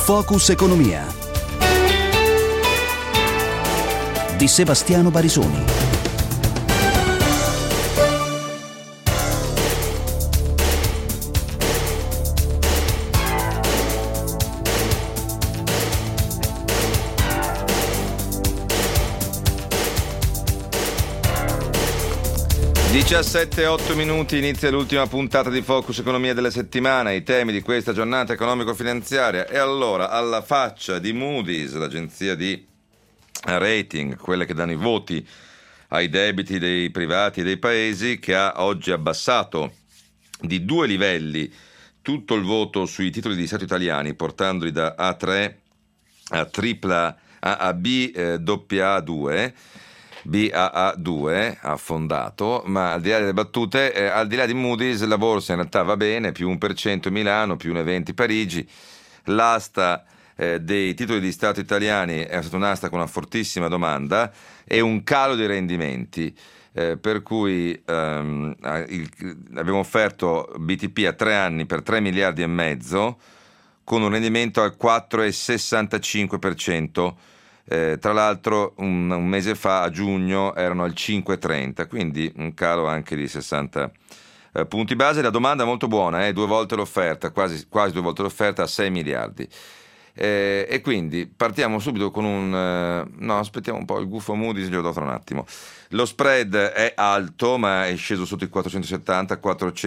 Focus Economia di Sebastiano Barisoni. (17:08) inizia l'ultima puntata di Focus Economia della settimana, i temi di questa giornata economico-finanziaria. E allora, alla faccia di Moody's, l'agenzia di rating, quelle che danno i voti ai debiti dei privati e dei paesi, che ha oggi abbassato di 2 livelli tutto il voto sui titoli di Stato italiani, portandoli da A3 a tripla a B, AA2, BAA2 affondato. Ma al di là delle battute, al di là di Moody's, la borsa in realtà va bene, più 1% Milano, più 1,20 Parigi. L'asta dei titoli di Stato italiani è stata un'asta con una fortissima domanda e un calo dei rendimenti, per cui abbiamo offerto BTP a 3 anni per 3 miliardi e mezzo con un rendimento al 4,65%. Tra l'altro un mese fa, a giugno, erano al 5,30, quindi un calo anche di 60 punti base. La domanda è molto buona, 2 volte l'offerta, quasi 2 volte l'offerta, a 6 miliardi. E quindi partiamo subito con no, aspettiamo un po', il gufo Moody's glielo do tra un attimo. Lo spread è alto, ma è sceso sotto i 470,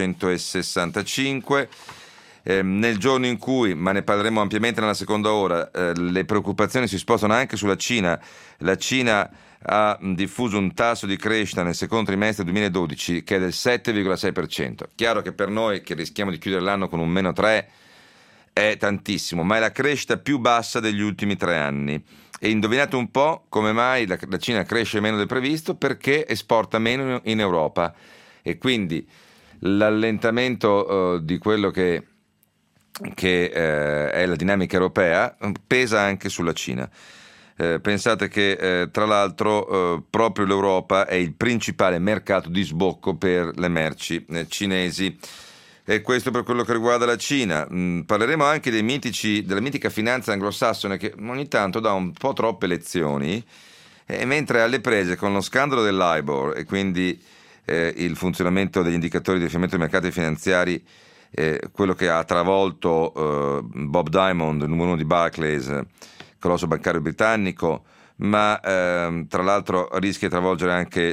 465. Nel giorno in cui, ma ne parleremo ampiamente nella seconda ora, le preoccupazioni si spostano anche sulla Cina. La Cina ha diffuso un tasso di crescita nel secondo trimestre 2012 che è del 7,6%. Chiaro che per noi, che rischiamo di chiudere l'anno con un meno 3, è tantissimo, ma è la crescita più bassa degli ultimi 3 anni. E indovinate un po' come mai la Cina cresce meno del previsto? Perché esporta meno in Europa, e quindi l'allentamento di quello che è la dinamica europea pesa anche sulla Cina. Pensate che tra l'altro proprio l'Europa è il principale mercato di sbocco per le merci cinesi, e questo per quello che riguarda la Cina. Parleremo anche della mitica finanza anglosassone, che ogni tanto dà un po' troppe lezioni, mentre alle prese con lo scandalo dell'Ibor e quindi il funzionamento degli indicatori di riferimento dei mercati finanziari, quello che ha travolto Bob Diamond, numero 1 di Barclays, colosso bancario britannico, ma tra l'altro rischia di travolgere anche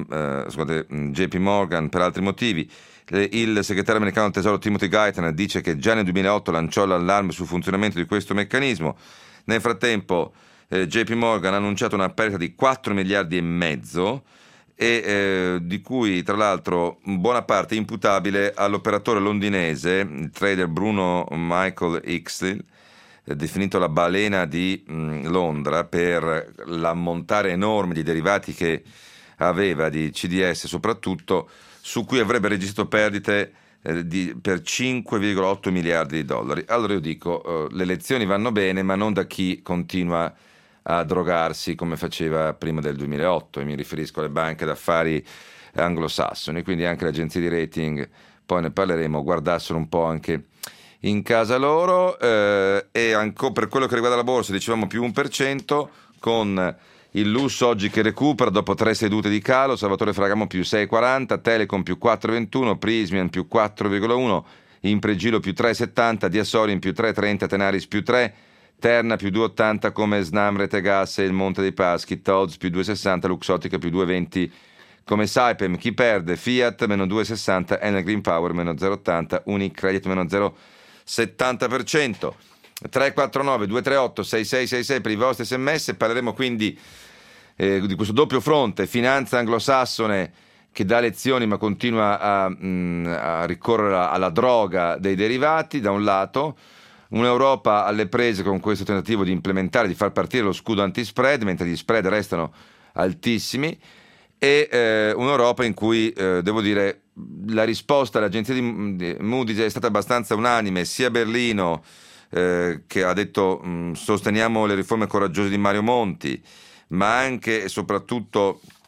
JP Morgan per altri motivi. Il segretario americano del Tesoro Timothy Geithner dice che già nel 2008 lanciò l'allarme sul funzionamento di questo meccanismo. Nel frattempo JP Morgan ha annunciato una perdita di 4 miliardi e mezzo, e di cui tra l'altro buona parte imputabile all'operatore londinese, il trader Bruno Michael Ixley, definito la balena di Londra per l'ammontare enorme di derivati che aveva, di CDS soprattutto, su cui avrebbe registrato perdite per 5,8 miliardi di dollari. Allora io dico, le lezioni vanno bene, ma non da chi continua a drogarsi come faceva prima del 2008, e mi riferisco alle banche d'affari anglosassoni. Quindi anche le agenzie di rating, poi ne parleremo, guardassero un po' anche in casa loro. E anche per quello che riguarda la borsa, dicevamo più 1%, con il Lusso oggi che recupera dopo 3 sedute di calo, Salvatore Ferragamo più 6,40, Telecom più 4,21, Prysmian più 4,1, Impregilo più 3,70, Diasorin più 3,30, Tenaris più 3, Terna più 2,80 come Snam, Rete Gas e il Monte dei Paschi, Todds più 2,60, Luxottica più 2,20 come Saipem. Chi perde? Fiat meno 2,60, Enel Green Power meno 0,80, Unicredit meno 0,70%. 349 238 6666 per i vostri sms. Parleremo quindi di questo doppio fronte, finanza anglosassone che dà lezioni ma continua a ricorrere alla droga dei derivati da un lato, un'Europa alle prese con questo tentativo di implementare, di far partire lo scudo anti-spread mentre gli spread restano altissimi, e un'Europa in cui devo dire la risposta all'agenzia di Moody's è stata abbastanza unanime, sia Berlino che ha detto sosteniamo le riforme coraggiose di Mario Monti, ma anche e soprattutto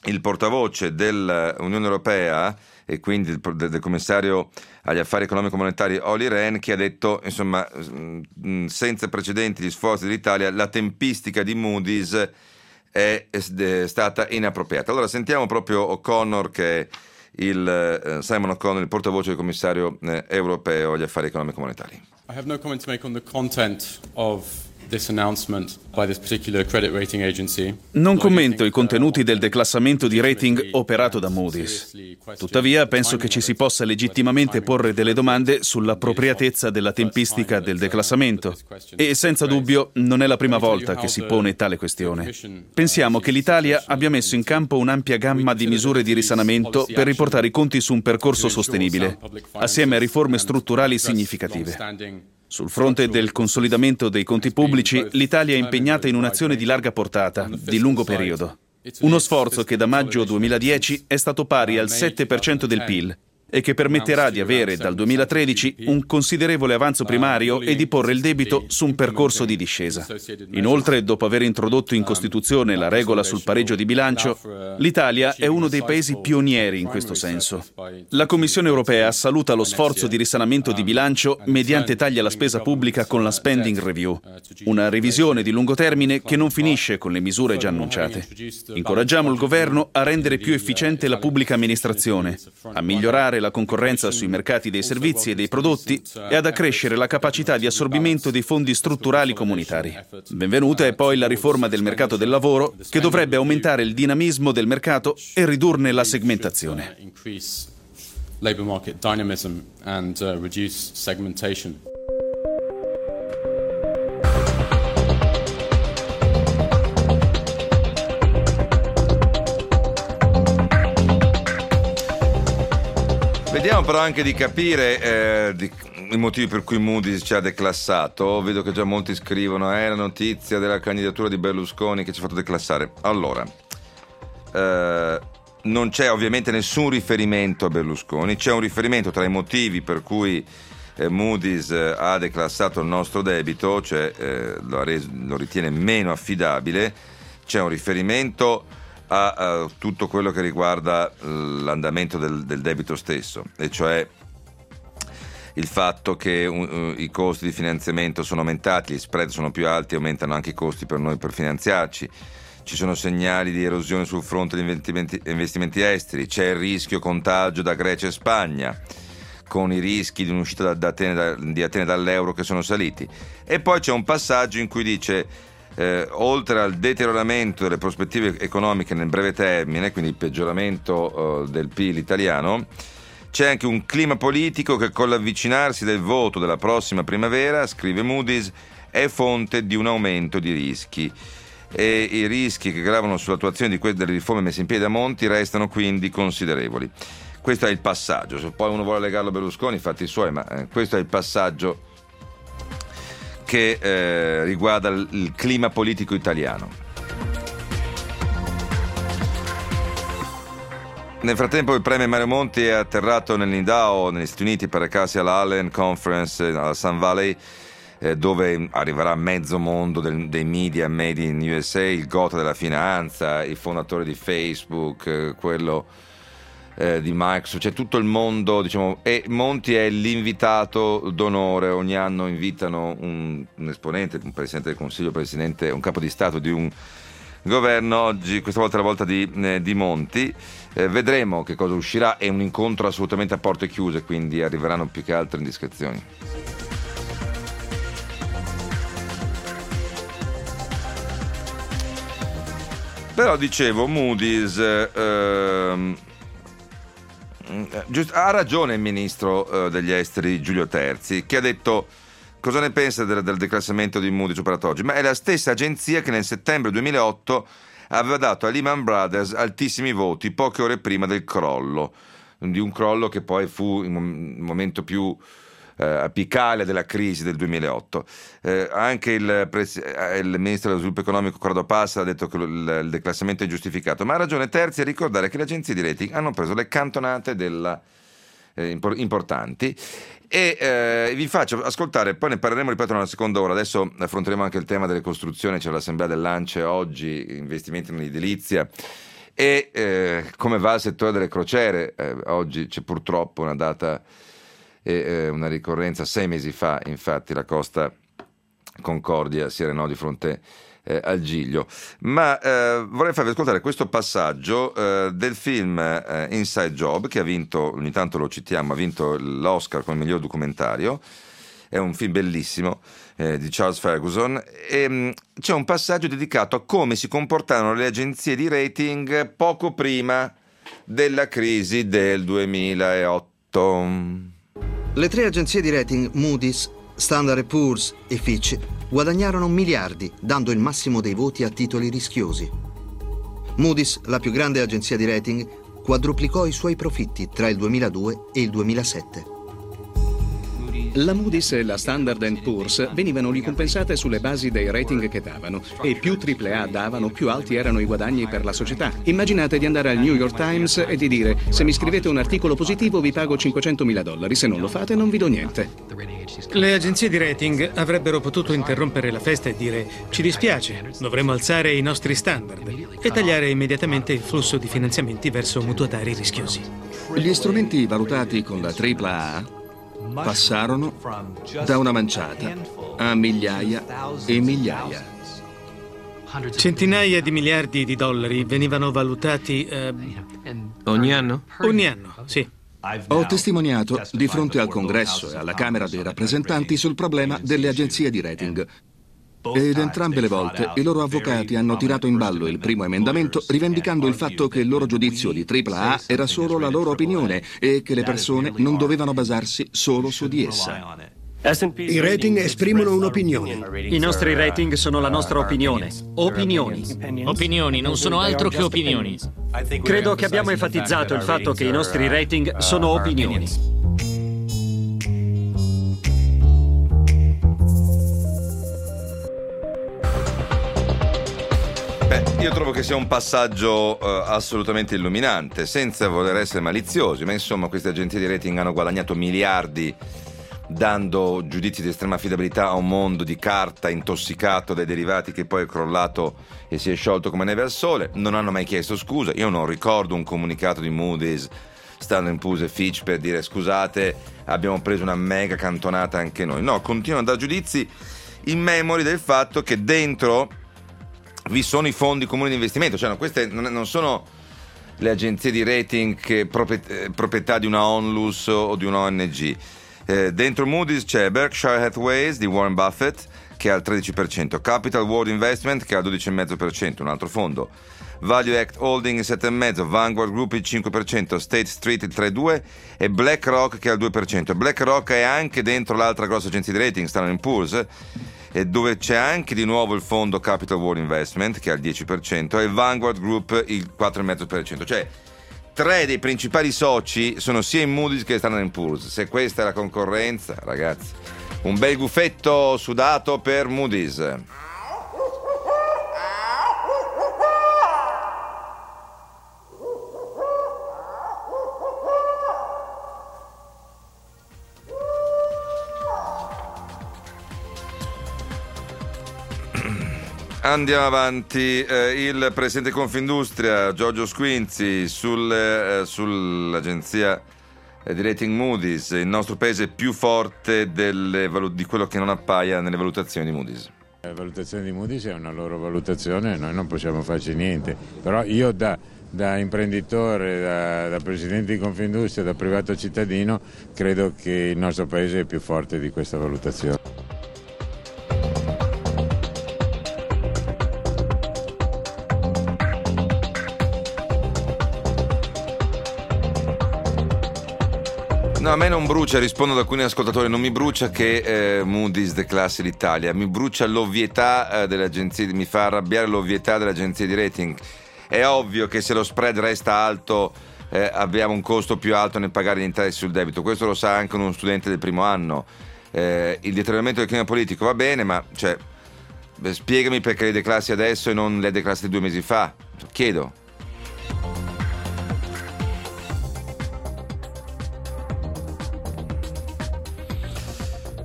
il portavoce dell'Unione Europea e quindi del commissario agli affari economico-monetari Olli Rehn, che ha detto, insomma, senza precedenti gli sforzi dell'Italia, la tempistica di Moody's è stata inappropriata. Allora sentiamo proprio O'Connor, che è Simon O'Connor, il portavoce del commissario europeo agli affari economico-monetari. I have no comment to make on the content of this announcement by this particular credit rating agency. Non commento i contenuti del declassamento di rating operato da Moody's. Tuttavia, penso che ci si possa legittimamente porre delle domande sull'appropriatezza della tempistica del declassamento. E senza dubbio non è la prima volta che si pone tale questione. Pensiamo che l'Italia abbia messo in campo un'ampia gamma di misure di risanamento per riportare i conti su un percorso sostenibile, assieme a riforme strutturali significative. Sul fronte del consolidamento dei conti pubblici, l'Italia è impegnata in un'azione di larga portata, di lungo periodo. Uno sforzo che da maggio 2010 è stato pari al 7% del PIL e che permetterà di avere dal 2013 un considerevole avanzo primario e di porre il debito su un percorso di discesa. Inoltre, dopo aver introdotto in Costituzione la regola sul pareggio di bilancio, l'Italia è uno dei paesi pionieri in questo senso. La Commissione europea saluta lo sforzo di risanamento di bilancio mediante tagli alla spesa pubblica con la Spending Review, una revisione di lungo termine che non finisce con le misure già annunciate. Incoraggiamo il governo a rendere più efficiente la pubblica amministrazione, a migliorare la concorrenza sui mercati dei servizi e dei prodotti e ad accrescere la capacità di assorbimento dei fondi strutturali comunitari. Benvenuta è poi la riforma del mercato del lavoro, che dovrebbe aumentare il dinamismo del mercato e ridurne la segmentazione. Labor market dynamism and reduce segmentation. Vediamo però anche di capire i motivi per cui Moody's ci ha declassato. Vedo che già molti scrivono la notizia della candidatura di Berlusconi che ci ha fatto declassare. Allora, non c'è ovviamente nessun riferimento a Berlusconi, c'è un riferimento tra i motivi per cui Moody's ha declassato il nostro debito, cioè lo ritiene meno affidabile. C'è un riferimento a tutto quello che riguarda l'andamento del debito stesso, e cioè il fatto che i costi di finanziamento sono aumentati, gli spread sono più alti, aumentano anche i costi per noi per finanziarci, ci sono segnali di erosione sul fronte degli investimenti esteri, c'è il rischio contagio da Grecia e Spagna, con i rischi di un'uscita di Atene dall'euro che sono saliti. E poi c'è un passaggio in cui dice oltre al deterioramento delle prospettive economiche nel breve termine, quindi il peggioramento del PIL italiano, c'è anche un clima politico che con l'avvicinarsi del voto della prossima primavera, scrive Moody's, è fonte di un aumento di rischi, e i rischi che gravano sull'attuazione delle riforme messe in piedi da Monti restano quindi considerevoli. Questo è il passaggio. Se poi uno vuole legarlo a Berlusconi, fatti i suoi, ma questo è il passaggio che riguarda il clima politico italiano. Nel frattempo il premier Mario Monti è atterrato nell'Idaho, negli Stati Uniti, per recarsi alla Allen Conference alla Sun Valley, dove arriverà mezzo mondo dei media made in USA, il gota della finanza, il fondatore di Facebook, quello di Microsoft, c'è tutto il mondo, diciamo, e Monti è l'invitato d'onore. Ogni anno invitano un esponente, un presidente del Consiglio, un capo di Stato di un governo. Oggi, questa volta è la volta di Monti. Vedremo che cosa uscirà. È un incontro assolutamente a porte chiuse, quindi arriveranno più che altre indiscrezioni. Però dicevo, Moody's ha ragione il ministro degli esteri Giulio Terzi, che ha detto: cosa ne pensa del declassamento di Moody's operato oggi? Ma è la stessa agenzia che nel settembre 2008 aveva dato a Lehman Brothers altissimi voti poche ore prima del crollo, di un crollo che poi fu il momento più apicale della crisi del 2008. Anche il ministro dello sviluppo economico Corrado Passa ha detto che il declassamento è giustificato, ma ha ragione Terzi a ricordare che le agenzie di rating hanno preso le cantonate importanti. E vi faccio ascoltare, poi ne parleremo, ripeto, nella seconda ora. Adesso affronteremo anche il tema delle costruzioni, c'è l'assemblea dell'ANCE oggi, investimenti nell'edilizia, E come va il settore delle crociere? Oggi c'è purtroppo una data e una ricorrenza 6 mesi fa, infatti la Costa Concordia si arenò di fronte al Giglio. Ma vorrei farvi ascoltare questo passaggio del film Inside Job, che ha vinto, ogni tanto lo citiamo, ha vinto l'Oscar come miglior documentario. È un film bellissimo di Charles Ferguson, e c'è un passaggio dedicato a come si comportarono le agenzie di rating poco prima della crisi del 2008. Le 3 agenzie di rating Moody's, Standard & Poor's e Fitch guadagnarono miliardi dando il massimo dei voti a titoli rischiosi. Moody's, la più grande agenzia di rating, quadruplicò i suoi profitti tra il 2002 e il 2007. La Moody's e la Standard & Poor's venivano ricompensate sulle basi dei rating che davano, e più AAA davano, più alti erano i guadagni per la società. Immaginate di andare al New York Times e di dire: se mi scrivete un articolo positivo vi pago $500.000, se non lo fate non vi do niente. Le agenzie di rating avrebbero potuto interrompere la festa e dire: ci dispiace, dovremmo alzare i nostri standard, e tagliare immediatamente il flusso di finanziamenti verso mutuatari rischiosi. Gli strumenti valutati con la AAA passarono da una manciata a migliaia e migliaia. Centinaia di miliardi di dollari venivano valutati ogni anno? Ogni anno, sì. Ho testimoniato di fronte al Congresso e alla Camera dei rappresentanti sul problema delle agenzie di rating. Ed entrambe le volte i loro avvocati hanno tirato in ballo il primo emendamento, rivendicando il fatto che il loro giudizio di AAA era solo la loro opinione e che le persone non dovevano basarsi solo su di essa. I rating esprimono un'opinione. I nostri rating sono la nostra opinione. Opinioni. Opinioni non sono altro che opinioni. Credo che abbiamo enfatizzato il fatto che i nostri rating sono opinioni. Io trovo che sia un passaggio assolutamente illuminante, senza voler essere maliziosi, ma insomma queste agenzie di rating hanno guadagnato miliardi dando giudizi di estrema affidabilità a un mondo di carta intossicato dai derivati che poi è crollato e si è sciolto come neve al sole. Non hanno mai chiesto scusa. Io non ricordo un comunicato di Moody's, Standard & Poor's e Fitch per dire: scusate, abbiamo preso una mega cantonata anche noi. No, continuano a dare giudizi in memori del fatto che dentro vi sono i fondi comuni di investimento, cioè queste non sono le agenzie di rating che proprietà di una Onlus o di una ONG. Dentro Moody's c'è Berkshire Hathaway di Warren Buffett che ha il 13%, Capital World Investment che ha il 12,5%, un altro fondo, Value Act Holding il 7,5%, Vanguard Group il 5%, State Street il 3,2% e BlackRock che ha il 2%. BlackRock è anche dentro l'altra grossa agenzia di rating, Standard & Poor's, dove c'è anche di nuovo il fondo Capital World Investment che ha il 10% e Vanguard Group il 4,5%. Cioè 3 dei principali soci sono sia in Moody's che in Standard & Poor's. Se questa è la concorrenza, ragazzi, un bel gufetto sudato per Moody's. Andiamo avanti. Il presidente Confindustria Giorgio Squinzi sull'agenzia di rating Moody's: il nostro paese è più forte di quello che non appaia nelle valutazioni di Moody's. La valutazione di Moody's è una loro valutazione, noi non possiamo farci niente, però io da imprenditore, da presidente di Confindustria, da privato cittadino, credo che il nostro paese è più forte di questa valutazione. No, a me non brucia, rispondo ad alcuni ascoltatori, non mi brucia che Moody's declassi l'Italia, mi brucia l'ovvietà delle agenzie, mi fa arrabbiare l'ovvietà delle agenzie di rating. È ovvio che se lo spread resta alto abbiamo un costo più alto nel pagare gli interessi sul debito, questo lo sa anche uno studente del primo anno. Il deterioramento del clima politico va bene, ma spiegami perché le declassi adesso e non le declassi 2 mesi fa, chiedo.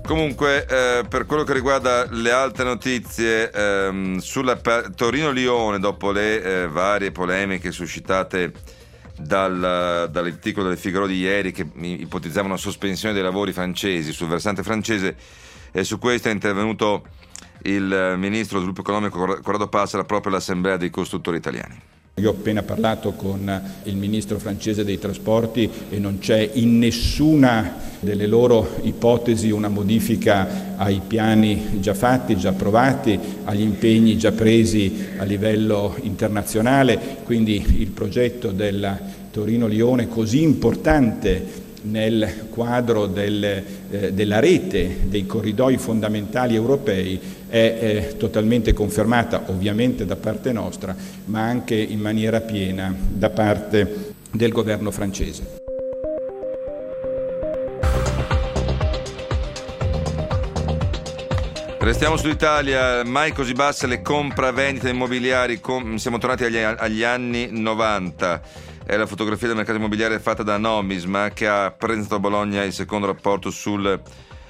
Comunque, per quello che riguarda le altre notizie, sulla Torino-Lione, dopo le varie polemiche suscitate dall'articolo del Figaro di ieri che ipotizzava una sospensione dei lavori francesi sul versante francese, e su questo è intervenuto il ministro dello sviluppo economico Corrado Passera proprio all'Assemblea dei costruttori italiani. Io ho appena parlato con il ministro francese dei trasporti e non c'è in nessuna delle loro ipotesi una modifica ai piani già fatti, già approvati, agli impegni già presi a livello internazionale, quindi il progetto della Torino-Lione, così importante nel quadro della rete dei corridoi fondamentali europei, è totalmente confermata, ovviamente da parte nostra, ma anche in maniera piena da parte del governo francese. Restiamo sull'Italia, mai così basse le compravendite immobiliari, siamo tornati agli anni 90. È la fotografia del mercato immobiliare fatta da Nomisma, che ha presentato a Bologna il secondo rapporto sul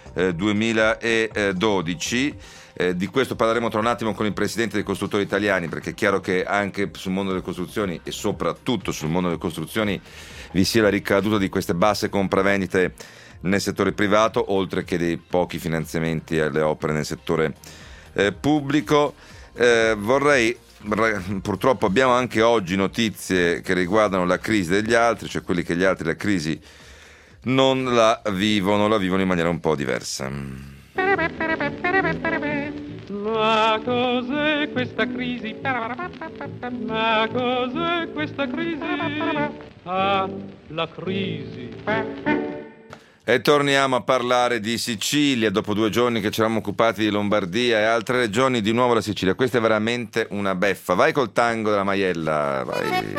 2012. Di questo parleremo tra un attimo con il presidente dei costruttori italiani, perché è chiaro che anche sul mondo delle costruzioni e soprattutto sul mondo delle costruzioni vi sia la ricaduta di queste basse compravendite nel settore privato, oltre che dei pochi finanziamenti alle opere nel settore pubblico. Purtroppo abbiamo anche oggi notizie che riguardano la crisi degli altri, cioè quelli che gli altri la crisi non la vivono in maniera un po' diversa. Ma cos'è questa crisi? Ma cos'è questa crisi? Ah, la crisi. E torniamo a parlare di Sicilia. Dopo 2 giorni che ci eravamo occupati di Lombardia e altre regioni, di nuovo la Sicilia. Questa è veramente una beffa. Vai col tango della Maiella, vai.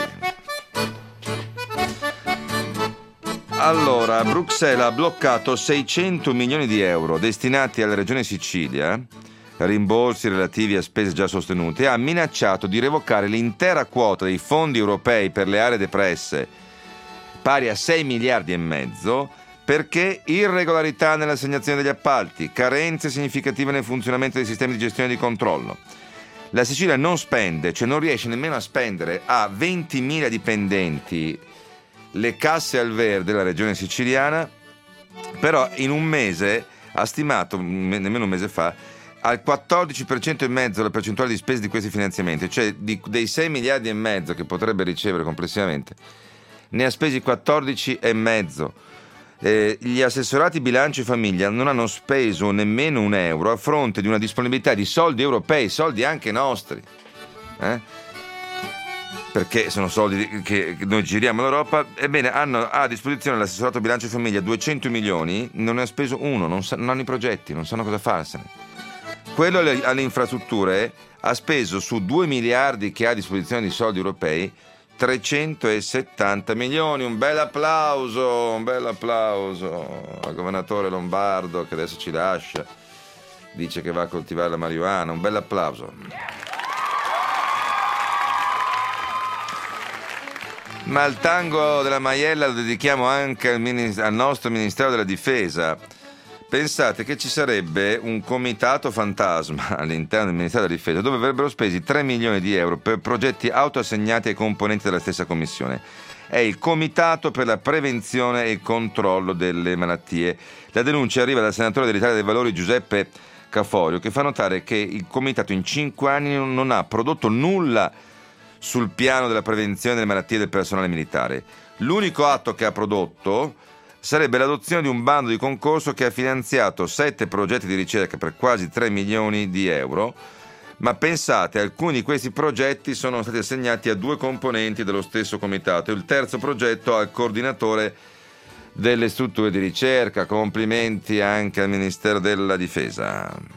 Allora, Bruxelles ha bloccato 600 milioni di euro destinati alla regione Sicilia, rimborsi relativi a spese già sostenute, e ha minacciato di revocare l'intera quota dei fondi europei per le aree depresse, pari a 6 miliardi e mezzo, perché irregolarità nell'assegnazione degli appalti, carenze significative nel funzionamento dei sistemi di gestione e di controllo. La Sicilia non spende, cioè non riesce nemmeno a spendere, ha 20.000 dipendenti, le casse al verde della regione siciliana, però in un mese ha stimato, nemmeno un mese fa, al 14,5% la percentuale di spese di questi finanziamenti, cioè dei 6 miliardi e mezzo che potrebbe ricevere complessivamente, ne ha spesi 14,5. Gli assessorati bilancio e famiglia non hanno speso nemmeno un euro a fronte di una disponibilità di soldi europei, soldi anche nostri, perché sono soldi che noi giriamo all'Europa. Ebbene, hanno a disposizione l'assessorato bilancio e famiglia 200 milioni, non ne ha speso uno, non hanno i progetti, non sanno cosa farsene. Quello alle infrastrutture ha speso su 2 miliardi che ha a disposizione di soldi europei 370 milioni. Un bel applauso al governatore Lombardo, che adesso ci lascia, dice che va a coltivare la marijuana. Un bel applauso. Ma il tango della Maiella lo dedichiamo anche al nostro Ministero della Difesa. Pensate che ci sarebbe un comitato fantasma all'interno del Ministero della Difesa dove avrebbero spesi 3 milioni di euro per progetti autoassegnati ai componenti della stessa commissione. È il Comitato per la Prevenzione e il Controllo delle Malattie. La denuncia arriva dal senatore dell'Italia dei Valori Giuseppe Caforio, che fa notare che il comitato in 5 anni non ha prodotto nulla sul piano della prevenzione delle malattie del personale militare. L'unico atto che ha prodotto sarebbe l'adozione di un bando di concorso che ha finanziato 7 progetti di ricerca per quasi 3 milioni di euro, ma pensate, alcuni di questi progetti sono stati assegnati a 2 componenti dello stesso comitato e il terzo progetto al coordinatore delle strutture di ricerca. Complimenti anche al Ministero della Difesa.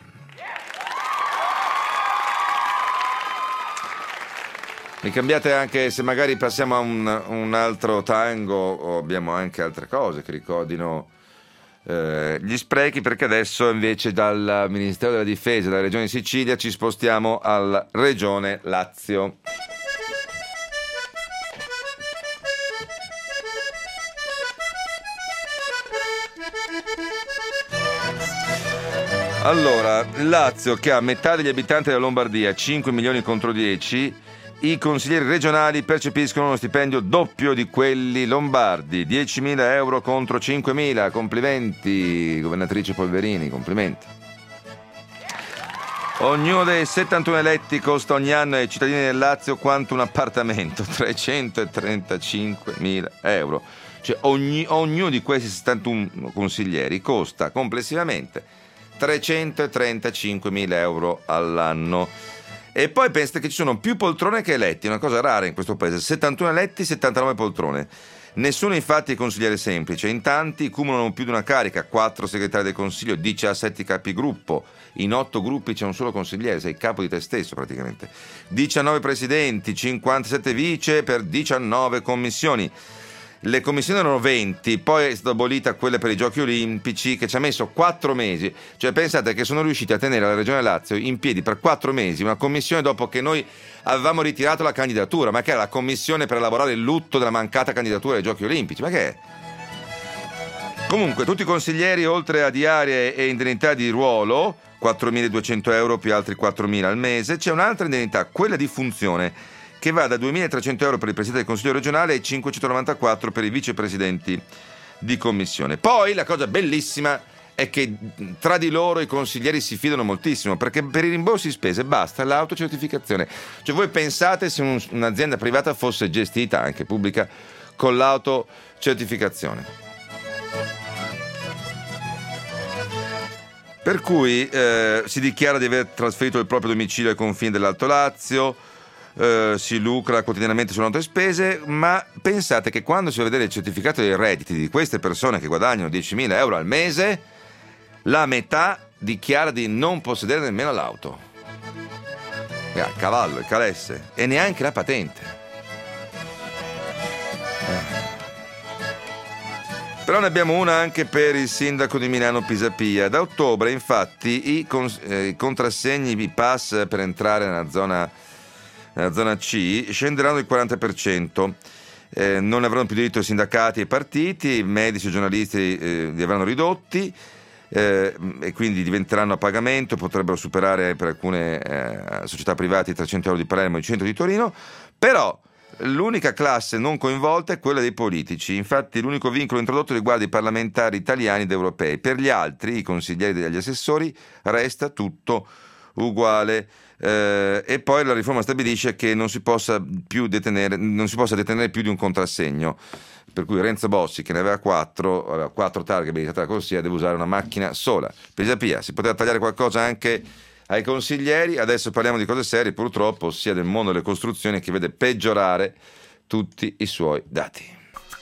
Mi cambiate anche, se magari passiamo a un altro tango, o abbiamo anche altre cose che ricordino gli sprechi, perché adesso invece dal Ministero della Difesa della Regione Sicilia ci spostiamo alla Regione Lazio. Allora, Lazio, che ha metà degli abitanti della Lombardia, 5 milioni contro 10, i consiglieri regionali percepiscono uno stipendio doppio di quelli lombardi, 10.000 euro contro 5.000. Complimenti, governatrice Polverini, complimenti. Ognuno dei 71 eletti costa ogni anno ai cittadini del Lazio quanto un appartamento, 335.000 euro. Cioè ognuno di questi 71 consiglieri costa complessivamente 335.000 euro all'anno. E poi pensate che ci sono più poltrone che eletti, una cosa rara in questo paese, 71 eletti, 79 poltrone. Nessuno infatti è consigliere semplice, in tanti cumulano più di una carica, 4 segretari del consiglio, 17 capigruppo, in 8 gruppi c'è un solo consigliere, sei capo di te stesso praticamente, 19 presidenti, 57 vice per 19 commissioni. Le commissioni erano 20, poi è stata abolita quella per i giochi olimpici che ci ha messo 4 mesi, cioè pensate che sono riusciti a tenere la Regione Lazio in piedi per 4 mesi una commissione dopo che noi avevamo ritirato la candidatura, ma che era la commissione per elaborare il lutto della mancata candidatura ai giochi olimpici, ma che è? Comunque tutti i consiglieri oltre a diarie e indennità di ruolo, 4.200 euro più altri 4.000 al mese, c'è un'altra indennità, quella di funzione, che va da 2.300 euro per il Presidente del Consiglio regionale e 594 per i vicepresidenti di commissione. Poi la cosa bellissima è che tra di loro i consiglieri si fidano moltissimo, perché per i rimborsi spese basta l'autocertificazione. Cioè voi pensate se un'azienda privata fosse gestita, anche pubblica, con l'autocertificazione. Per cui si dichiara di aver trasferito il proprio domicilio ai confini dell'Alto Lazio, si lucra quotidianamente sulle note spese, ma pensate che quando si va a vedere il certificato dei redditi di queste persone che guadagnano 10.000 euro al mese, la metà dichiara di non possedere nemmeno l'auto, il cavallo, il calesse, e neanche la patente. Però ne abbiamo una anche per il sindaco di Milano Pisapia. Da ottobre infatti i contrassegni, i pass per entrare nella zona C scenderanno del 40%, non avranno più diritto i sindacati e i partiti, i medici e i giornalisti li avranno ridotti, e quindi diventeranno a pagamento, potrebbero superare per alcune società private i 300 euro di Palermo e i 100 di Torino, però l'unica classe non coinvolta è quella dei politici. Infatti l'unico vincolo introdotto riguarda i parlamentari italiani ed europei, per gli altri, i consiglieri e gli assessori, resta tutto uguale. E poi la riforma stabilisce che non si possa detenere più di un contrassegno, per cui Renzo Bossi, che ne aveva 4 targhe abilitate alla corsia, deve usare una macchina sola. Pisapia, si poteva tagliare qualcosa anche ai consiglieri. Adesso parliamo di cose serie, purtroppo, ossia del mondo delle costruzioni, che vede peggiorare tutti i suoi dati.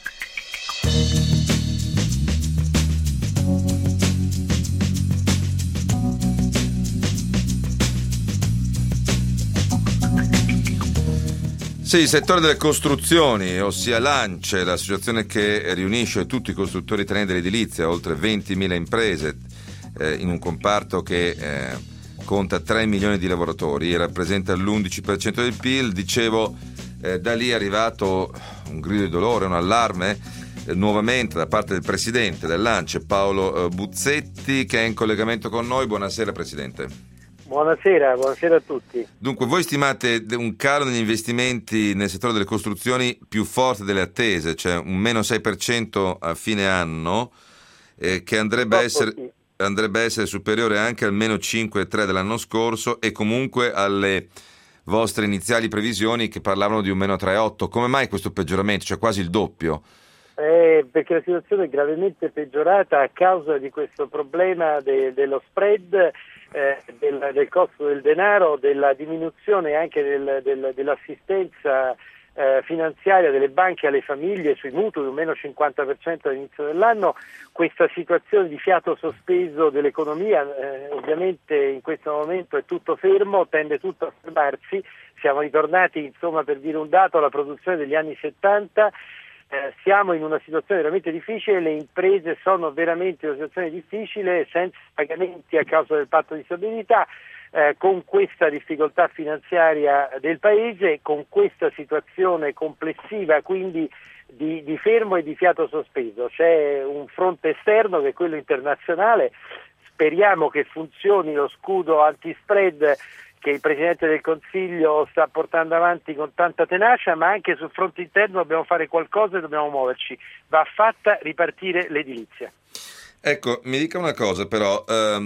Sì, il settore delle costruzioni, ossia l'ANCE, l'associazione che riunisce tutti i costruttori italiani dell'edilizia, oltre 20.000 imprese, in un comparto che conta 3 milioni di lavoratori e rappresenta l'11% del PIL. Dicevo, da lì è arrivato un grido di dolore, un allarme, nuovamente da parte del presidente dell'ANCE, Paolo Buzzetti, che è in collegamento con noi. Buonasera Presidente. Buonasera a tutti. Dunque, voi stimate un calo negli investimenti nel settore delle costruzioni più forte delle attese, cioè un meno 6% a fine anno, che andrebbe a essere superiore anche al meno 5,3% dell'anno scorso e comunque alle vostre iniziali previsioni che parlavano di un meno 3,8%. Come mai questo peggioramento, cioè quasi il doppio? Perché la situazione è gravemente peggiorata a causa di questo problema dello spread, del costo del denaro, della diminuzione anche dell'assistenza finanziaria delle banche alle famiglie sui mutui, un meno 50% all'inizio dell'anno. Questa situazione di fiato sospeso dell'economia, ovviamente in questo momento è tutto fermo, tende tutto a fermarsi. Siamo ritornati, insomma, per dire un dato, alla produzione degli anni 70. Siamo in una situazione veramente difficile, le imprese sono veramente in una situazione difficile, senza pagamenti a causa del patto di stabilità, con questa difficoltà finanziaria del Paese, con questa situazione complessiva quindi di fermo e di fiato sospeso. C'è un fronte esterno che è quello internazionale, speriamo che funzioni lo scudo anti-spread che il Presidente del Consiglio sta portando avanti con tanta tenacia, ma anche sul fronte interno dobbiamo fare qualcosa e dobbiamo muoverci. Va fatta ripartire l'edilizia. Ecco, mi dica una cosa però,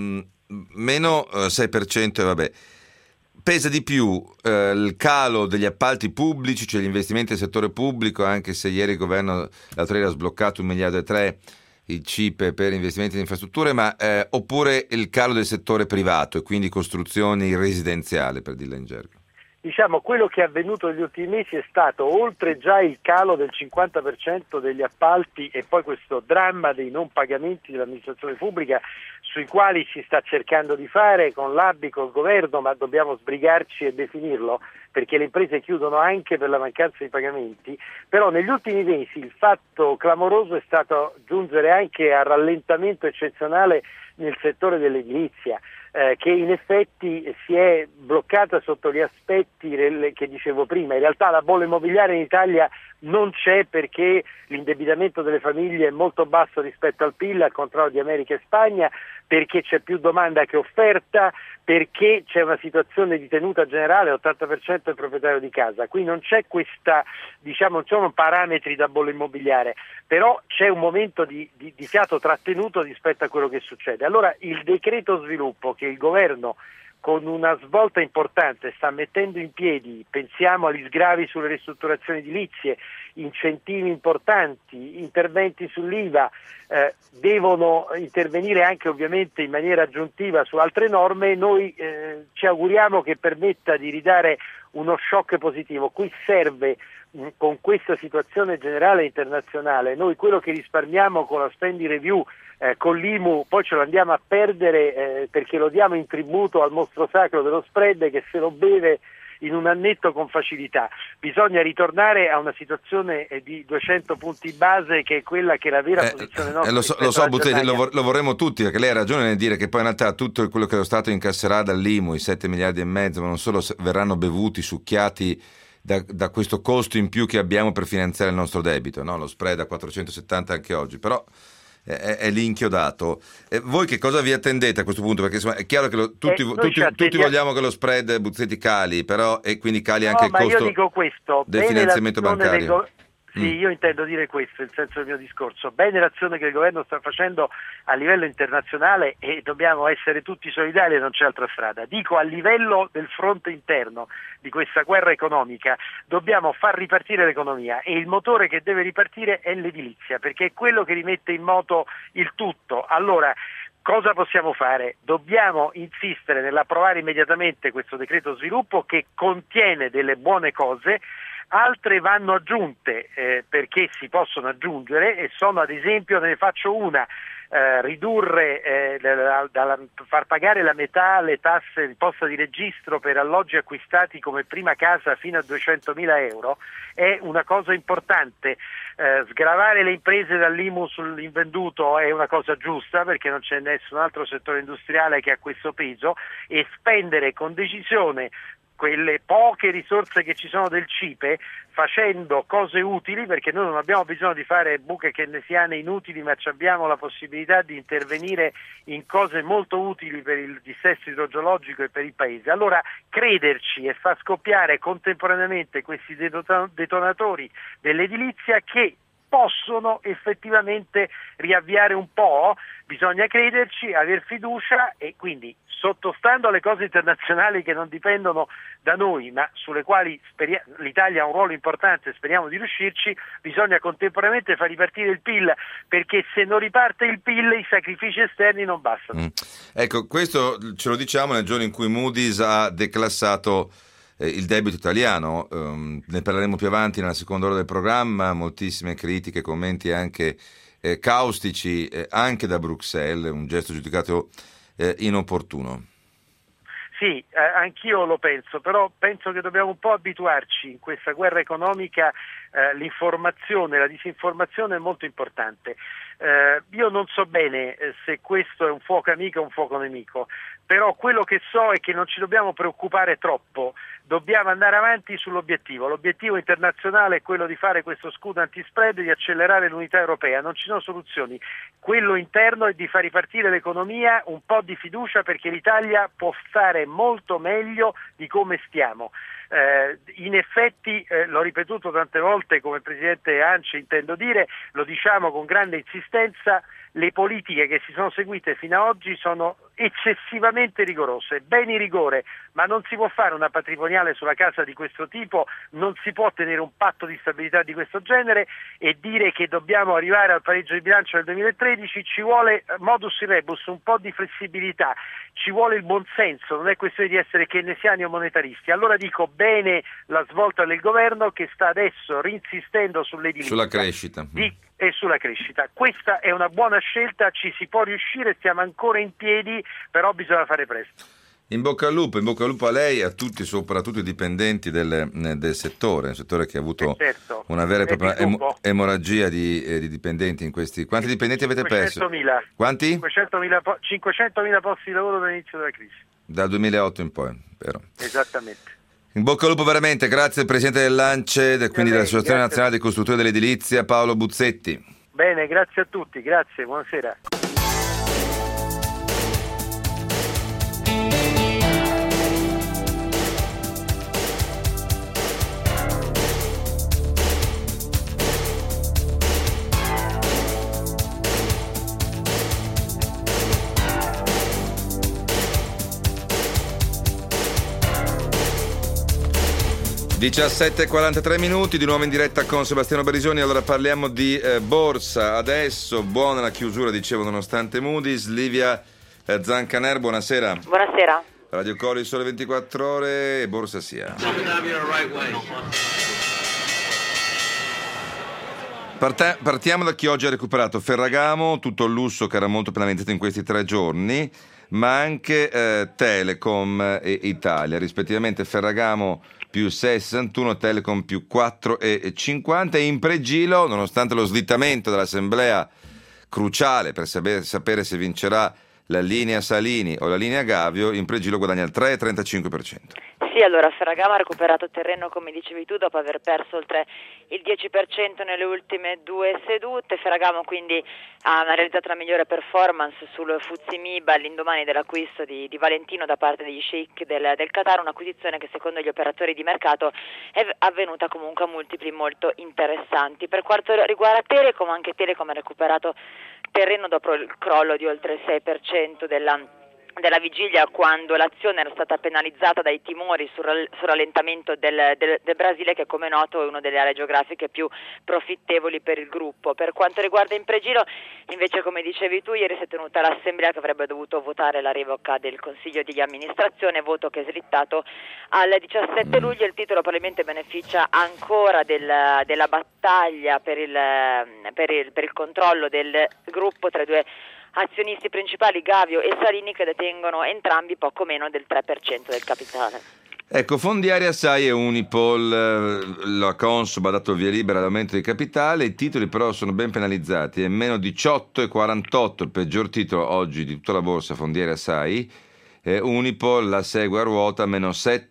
meno 6% e vabbè, pesa di più il calo degli appalti pubblici, cioè gli investimenti del settore pubblico, anche se ieri il governo l'altro ieri ha sbloccato 1,3 miliardi il CIPE per investimenti in infrastrutture, ma oppure il calo del settore privato e quindi costruzioni residenziali, per dirla in gergo? Diciamo, quello che è avvenuto negli ultimi mesi è stato, oltre già il calo del 50% degli appalti e poi questo dramma dei non pagamenti dell'amministrazione pubblica, sui quali si sta cercando di fare con l'ABI, col governo, ma dobbiamo sbrigarci e definirlo, perché le imprese chiudono anche per la mancanza di pagamenti. Però negli ultimi mesi il fatto clamoroso è stato giungere anche al rallentamento eccezionale nel settore dell'edilizia, che in effetti si è bloccata sotto gli aspetti che dicevo prima. In realtà la bolla immobiliare in Italia non c'è perché l'indebitamento delle famiglie è molto basso rispetto al PIL, al contrario di America e Spagna, perché c'è più domanda che offerta, perché c'è una situazione di tenuta generale, 80% è proprietario di casa. Qui non c'è questa, diciamo, non sono parametri da bolla immobiliare, però c'è un momento di fiato trattenuto rispetto a quello che succede. Allora il decreto sviluppo che il governo con una svolta importante sta mettendo in piedi, pensiamo agli sgravi sulle ristrutturazioni edilizie, incentivi importanti, interventi sull'IVA, devono intervenire anche ovviamente in maniera aggiuntiva su altre norme. Noi ci auguriamo che permetta di ridare uno shock positivo. Qui serve, con questa situazione generale internazionale, noi quello che risparmiamo con la spending review, con l'IMU, poi ce lo andiamo a perdere perché lo diamo in tributo al mostro sacro dello spread che se lo beve in un annetto con facilità. Bisogna ritornare a una situazione di 200 punti base, che è quella che è la vera posizione nostra. Lo so Buttiglione, lo vorremmo tutti, perché lei ha ragione nel dire che poi in realtà tutto quello che lo Stato incasserà dall'IMU, i 7 miliardi e mezzo, ma non solo, verranno bevuti, succhiati da questo costo in più che abbiamo per finanziare il nostro debito, no? Lo spread a 470 anche oggi, però è lì inchiodato. Voi che cosa vi attendete a questo punto? Perché insomma, è chiaro che tutti vogliamo che lo spread Buzzetti cali, però e quindi cali anche il costo io dico questo, del finanziamento bancario. Sì, io intendo dire questo, il senso del mio discorso. Bene l'azione che il governo sta facendo a livello internazionale e dobbiamo essere tutti solidari e non c'è altra strada. Dico, a livello del fronte interno di questa guerra economica dobbiamo far ripartire l'economia e il motore che deve ripartire è l'edilizia, perché è quello che rimette in moto il tutto. Allora, cosa possiamo fare? Dobbiamo insistere nell'approvare immediatamente questo decreto sviluppo che contiene delle buone cose. Altre vanno aggiunte perché si possono aggiungere e sono, ad esempio, ne faccio una, ridurre, far pagare la metà le tasse, l'imposta di registro per alloggi acquistati come prima casa fino a 200.000 euro è una cosa importante. Sgravare le imprese dall'IMU sull'invenduto è una cosa giusta, perché non c'è nessun altro settore industriale che ha questo peso, e spendere con decisione quelle poche risorse che ci sono del CIPE facendo cose utili, perché noi non abbiamo bisogno di fare buche keynesiane inutili, ma abbiamo la possibilità di intervenire in cose molto utili per il dissesto idrogeologico e per il paese. Allora crederci e far scoppiare contemporaneamente questi detonatori dell'edilizia che possono effettivamente riavviare un po', bisogna crederci, aver fiducia e quindi, sottostando alle cose internazionali che non dipendono da noi ma sulle quali l'Italia ha un ruolo importante e speriamo di riuscirci, bisogna contemporaneamente far ripartire il PIL, perché se non riparte il PIL i sacrifici esterni non bastano. Ecco, questo ce lo diciamo nel giorno in cui Moody's ha declassato il debito italiano. Ne parleremo più avanti nella seconda ora del programma, moltissime critiche, commenti anche caustici anche da Bruxelles, un gesto giudicato inopportuno. Sì, anch'io lo penso, però penso che dobbiamo un po' abituarci in questa guerra economica l'informazione, la disinformazione è molto importante. Io non so bene se questo è un fuoco amico o un fuoco nemico, però quello che so è che non ci dobbiamo preoccupare troppo, dobbiamo andare avanti sull'obiettivo. L'obiettivo internazionale è quello di fare questo scudo antispread e di accelerare l'unità europea, non ci sono soluzioni. Quello interno è di far ripartire l'economia, un po' di fiducia, perché l'Italia può stare molto meglio di come stiamo. In effetti, l'ho ripetuto tante volte come Presidente ANCE, intendo dire, lo diciamo con grande insistenza, le politiche che si sono seguite fino ad oggi sono eccessivamente rigorose. Bene rigore, ma non si può fare una patrimoniale sulla casa di questo tipo, non si può tenere un patto di stabilità di questo genere e dire che dobbiamo arrivare al pareggio di bilancio nel 2013. Ci vuole modus rebus, un po' di flessibilità, ci vuole il buonsenso, non è questione di essere keynesiani o monetaristi. Allora dico bene la svolta del governo che sta adesso rinsistendo sull'edilizia sulla crescita e sulla crescita. Questa è una buona scelta, ci si può riuscire, stiamo ancora in piedi, però bisogna fare presto. In bocca al lupo a lei e a tutti, soprattutto i dipendenti del settore, un settore che ha avuto una vera e propria emorragia di dipendenti in questi. Quanti dipendenti avete perso? 500.000. Quanti? 500.000 posti di lavoro dall'inizio della crisi. Dal 2008 in poi, vero? Esattamente. In bocca al lupo veramente, grazie al Presidente dell'ANCE, quindi dell'Associazione Nazionale dei Costruttori dell'Edilizia, Paolo Buzzetti. Bene, grazie a tutti, grazie, buonasera. 17:43 minuti, di nuovo in diretta con Sebastiano Barisoni. Allora parliamo di borsa adesso, buona la chiusura, dicevo, nonostante Moody's. Livia Zancaner, buonasera. Buonasera. Radio Cori, Sole 24 Ore e Borsa sia. Partiamo da chi oggi ha recuperato. Ferragamo, tutto il lusso che era molto penalizzato in questi 3 giorni, ma anche Telecom e Italia, rispettivamente Ferragamo più 6,61, Telecom più 4,50, e in pregilo, nonostante lo slittamento dell'assemblea cruciale per sapere se vincerà la linea Salini o la linea Gavio, in pregilo guadagna il 3,35%. Sì, allora Ferragamo ha recuperato terreno, come dicevi tu, dopo aver perso oltre il 10% nelle ultime 2 sedute. Ferragamo quindi ha realizzato la migliore performance sul FTSE MIB all'indomani dell'acquisto di Valentino da parte degli Sheikh del Qatar, un'acquisizione che secondo gli operatori di mercato è avvenuta comunque a multipli molto interessanti. Per quanto riguarda Telecom, anche Telecom ha recuperato terreno dopo il crollo di oltre il 6% della vigilia, quando l'azione era stata penalizzata dai timori sul rallentamento del Brasile, che come noto è una delle aree geografiche più profittevoli per il gruppo. Per quanto riguarda in pregilo, invece, come dicevi tu, ieri si è tenuta l'assemblea che avrebbe dovuto votare la revoca del consiglio di amministrazione, voto che è slittato al 17 luglio. Il titolo probabilmente beneficia ancora della battaglia per il controllo del gruppo tra i due azionisti principali, Gavio e Salini, che detengono entrambi poco meno del 3% del capitale. Ecco, Fondiaria Sai e Unipol, la Consob ha dato via libera all'aumento di capitale, i titoli però sono ben penalizzati, è meno 18,48 il peggior titolo oggi di tutta la borsa, Fondiaria Sai, Unipol la segue a ruota, meno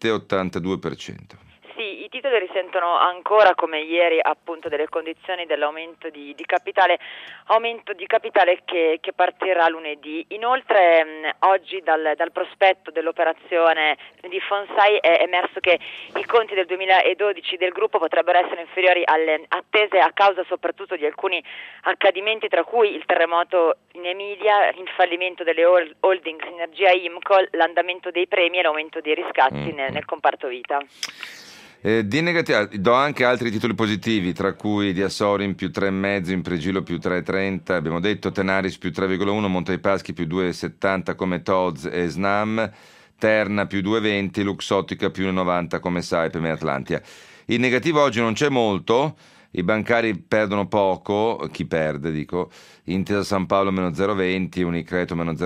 7,82%. Sì, i titoli risentono ancora come ieri appunto delle condizioni dell'aumento di capitale, aumento di capitale che partirà lunedì. Inoltre oggi dal prospetto dell'operazione di Fonsai è emerso che i conti del 2012 del gruppo potrebbero essere inferiori alle attese a causa soprattutto di alcuni accadimenti, tra cui il terremoto in Emilia, il fallimento delle holding Sinergia Imco, l'andamento dei premi e l'aumento dei riscatti nel comparto vita. Di negativo do anche altri titoli positivi, tra cui Diasorin più 3,5, in pregilo più 3,30, abbiamo detto Tenaris più 3,1, Monte dei Paschi più 2,70 come Tod's e Snam, Terna più 2,20, Luxottica più 1,90 come Saipem e Atlantia. In negativo oggi non c'è molto, i bancari perdono poco, chi perde dico, Intesa San Paolo meno 0,20, Unicredito meno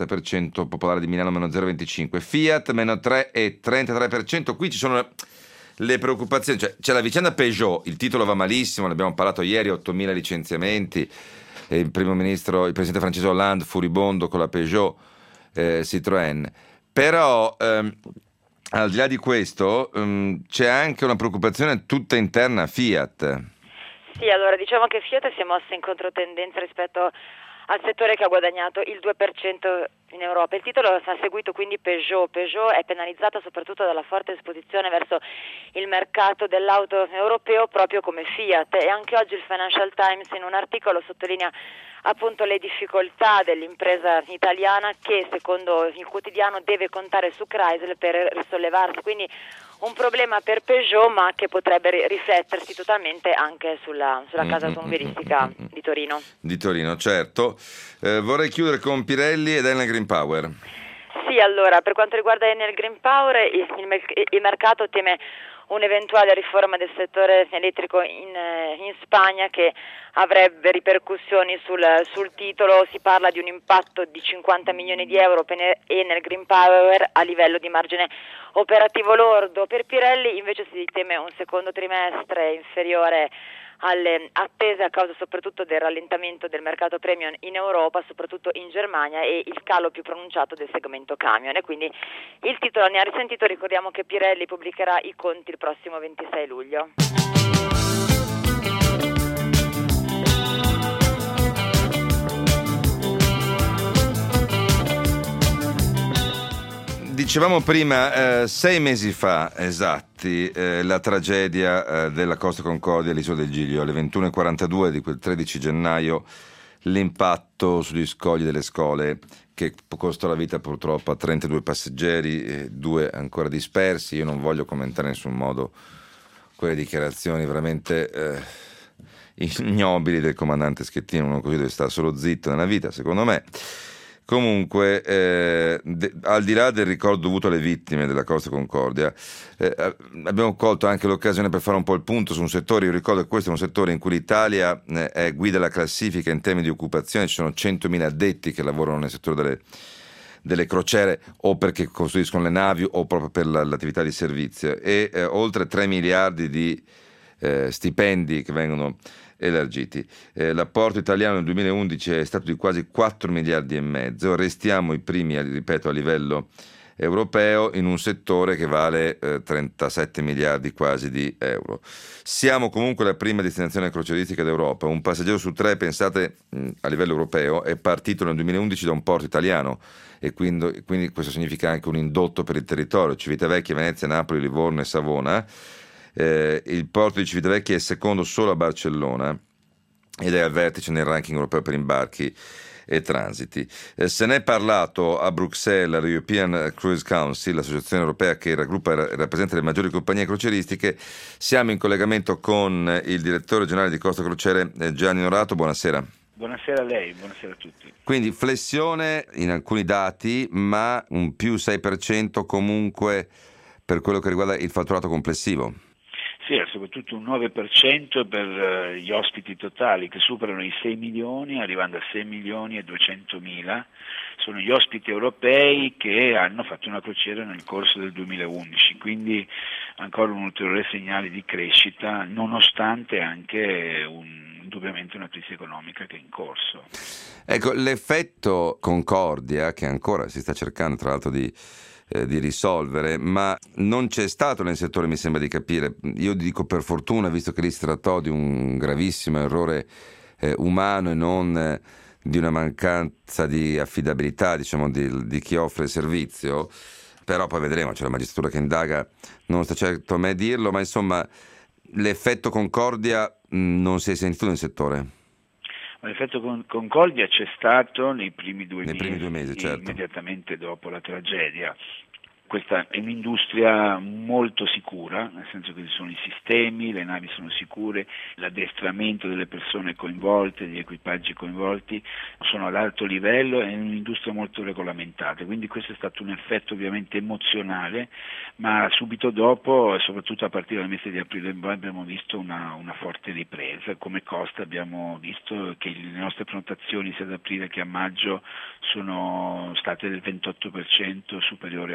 0,60%, Popolare di Milano meno 0,25%, Fiat meno 3,33%, qui ci sono le preoccupazioni, cioè, c'è la vicenda Peugeot, il titolo va malissimo, ne abbiamo parlato ieri, 8.000 licenziamenti, e il presidente francese Hollande furibondo con la Peugeot Citroën, però al di là di questo c'è anche una preoccupazione tutta interna a Fiat. Sì, allora diciamo che Fiat si è mossa in controtendenza rispetto al settore che ha guadagnato il 2% in Europa. Il titolo ha seguito quindi Peugeot. Peugeot è penalizzata soprattutto dalla forte esposizione verso il mercato dell'auto europeo, proprio come Fiat, e anche oggi il Financial Times in un articolo sottolinea appunto le difficoltà dell'impresa italiana che, secondo il quotidiano, deve contare su Chrysler per risollevarsi. Quindi un problema per Peugeot, ma che potrebbe riflettersi totalmente anche sulla casa automobilistica di Torino. Di Torino, certo. Vorrei chiudere con Pirelli ed Enel Green Power. Sì, allora, per quanto riguarda Enel Green Power, il mercato teme un'eventuale riforma del settore elettrico in Spagna che avrebbe ripercussioni sul titolo. Si parla di un impatto di 50 milioni di euro per Enel Green Power a livello di margine operativo lordo. Per Pirelli invece si teme un secondo trimestre inferiore alle attese a causa soprattutto del rallentamento del mercato premium in Europa, soprattutto in Germania, e il calo più pronunciato del segmento camion. E quindi il titolo ne ha risentito. Ricordiamo che Pirelli pubblicherà i conti il prossimo 26 luglio. Dicevamo prima, 6 mesi fa esatti, la tragedia della Costa Concordia all'Isola del Giglio, alle 21:42 di quel 13 gennaio, l'impatto sugli scogli delle Scole che costò la vita purtroppo a 32 passeggeri, 2 ancora dispersi. Io non voglio commentare in nessun modo quelle dichiarazioni veramente ignobili del comandante Schettino, uno così deve stare solo zitto nella vita, secondo me. Comunque, al di là del ricordo dovuto alle vittime della Costa Concordia, abbiamo colto anche l'occasione per fare un po' il punto su un settore. Io ricordo che questo è un settore in cui l'Italia guida la classifica in termini di occupazione. Ci sono 100.000 addetti che lavorano nel settore delle crociere, o perché costruiscono le navi o proprio per l'attività di servizio, e oltre 3 miliardi di stipendi che vengono elargiti. L'apporto italiano nel 2011 è stato di quasi 4 miliardi e mezzo. Restiamo i primi, ripeto, a livello europeo in un settore che vale 37 miliardi quasi di euro. Siamo comunque la prima destinazione crocieristica d'Europa. Un passeggero su 3, pensate, a livello europeo è partito nel 2011 da un porto italiano, e quindi questo significa anche un indotto per il territorio. Civitavecchia, Venezia, Napoli, Livorno e Savona. Il porto di Civitavecchia è secondo solo a Barcellona ed è al vertice nel ranking europeo per imbarchi e transiti. Se ne è parlato a Bruxelles all'European Cruise Council, l'associazione europea che raggruppa e rappresenta le maggiori compagnie crocieristiche. Siamo in collegamento con il direttore generale di Costa Crociere, Gianni Norato. Buonasera. Buonasera a lei, buonasera a tutti. Quindi flessione in alcuni dati, ma un più 6% comunque per quello che riguarda il fatturato complessivo. Sì, è soprattutto un 9% per gli ospiti totali che superano i 6 milioni, arrivando a 6 milioni e 200 mila. Sono gli ospiti europei che hanno fatto una crociera nel corso del 2011, quindi ancora un ulteriore segnale di crescita, nonostante anche indubbiamente una crisi economica che è in corso. Ecco, l'effetto Concordia, che ancora si sta cercando tra l'altro di risolvere, ma non c'è stato nel settore, mi sembra di capire. Io dico per fortuna, visto che lì si trattò di un gravissimo errore umano e non di una mancanza di affidabilità, diciamo, di chi offre il servizio. Però poi vedremo, c'è la magistratura che indaga, non sta certo a me dirlo, ma insomma l'effetto Concordia non si è sentito nel settore. L'effetto Concordia c'è stato nei primi due mesi, certo. Immediatamente dopo la tragedia. Questa è un'industria molto sicura, nel senso che ci sono i sistemi, le navi sono sicure, l'addestramento delle persone coinvolte, degli equipaggi coinvolti sono ad alto livello, è un'industria molto regolamentata, quindi questo è stato un effetto ovviamente emozionale, ma subito dopo, e soprattutto a partire dal mese di aprile in poi, abbiamo visto una forte ripresa. Come costa abbiamo visto che le nostre prenotazioni sia ad aprile che a maggio sono state del 28% superiori a quelle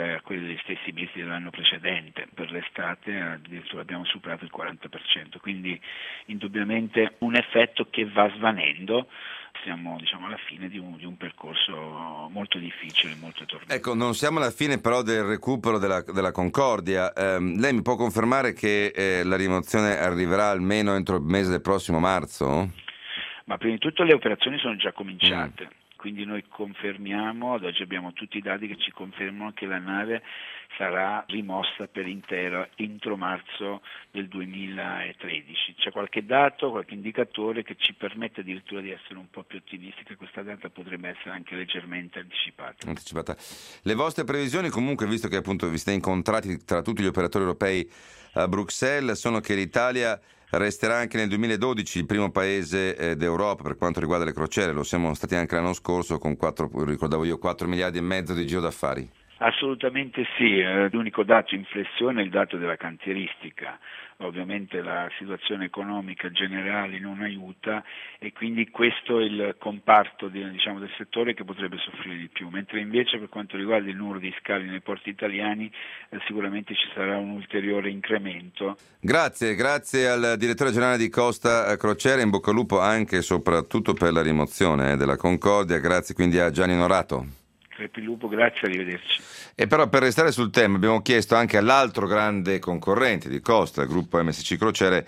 degli stessi mesi dell'anno precedente. Per l'estate addirittura abbiamo superato il 40%, quindi indubbiamente un effetto che va svanendo. Siamo alla fine di un percorso molto difficile, molto tormento. Ecco, non siamo alla fine però del recupero della Concordia. Lei mi può confermare che la rimozione arriverà almeno entro il mese del prossimo marzo? Ma prima di tutto le operazioni sono già cominciate. Quindi noi confermiamo, ad oggi abbiamo tutti i dati che ci confermano che la nave sarà rimossa per intero entro marzo del 2013. C'è qualche dato, qualche indicatore che ci permette addirittura di essere un po' più ottimisti che questa data potrebbe essere anche leggermente anticipata. Le vostre previsioni comunque, visto che appunto vi siete incontrati tra tutti gli operatori europei a Bruxelles, sono che l'Italia resterà anche nel 2012 il primo paese d'Europa per quanto riguarda le crociere. Lo siamo stati anche l'anno scorso con 4 miliardi e mezzo di giro d'affari. Assolutamente sì, l'unico dato in flessione è il dato della cantieristica. Ovviamente la situazione economica generale non aiuta e quindi questo è il comparto del settore che potrebbe soffrire di più, mentre invece per quanto riguarda il numero di scali nei porti italiani sicuramente ci sarà un ulteriore incremento. Grazie al direttore generale di Costa Crociere, in bocca al lupo anche e soprattutto per la rimozione della Concordia, grazie quindi a Gianni Norato. Crepi il lupo, grazie, arrivederci. E però per restare sul tema abbiamo chiesto anche all'altro grande concorrente di Costa, il gruppo MSC Crociere,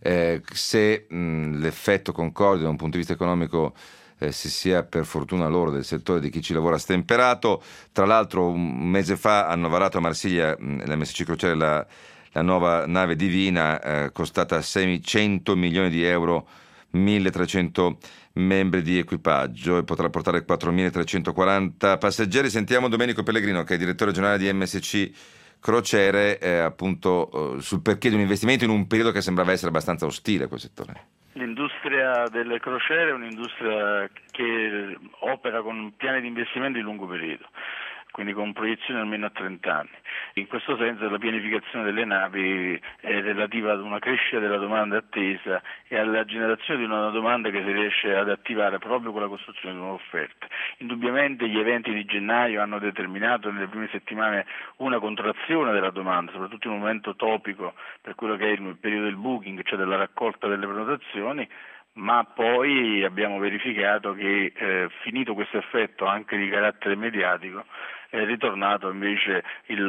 se l'effetto Concordia da un punto di vista economico si sia per fortuna loro del settore di chi ci lavora stemperato. Tra l'altro un mese fa hanno varato a Marsiglia l'MSC Crociere la nuova nave Divina, costata 600 milioni di euro, 1.300 membri di equipaggio e potrà portare 4.340 passeggeri. Sentiamo Domenico Pellegrino, che è direttore generale di MSC Crociere, appunto sul perché di un investimento in un periodo che sembrava essere abbastanza ostile a quel settore. L'industria delle crociere è un'industria che opera con piani di investimento di lungo periodo, quindi con proiezioni almeno a 30 anni. In questo senso la pianificazione delle navi è relativa ad una crescita della domanda attesa e alla generazione di una domanda che si riesce ad attivare proprio con la costruzione di un'offerta. Indubbiamente gli eventi di gennaio hanno determinato nelle prime settimane una contrazione della domanda, soprattutto in un momento topico per quello che è il periodo del booking, cioè della raccolta delle prenotazioni, ma poi abbiamo verificato che finito questo effetto anche di carattere mediatico è ritornato invece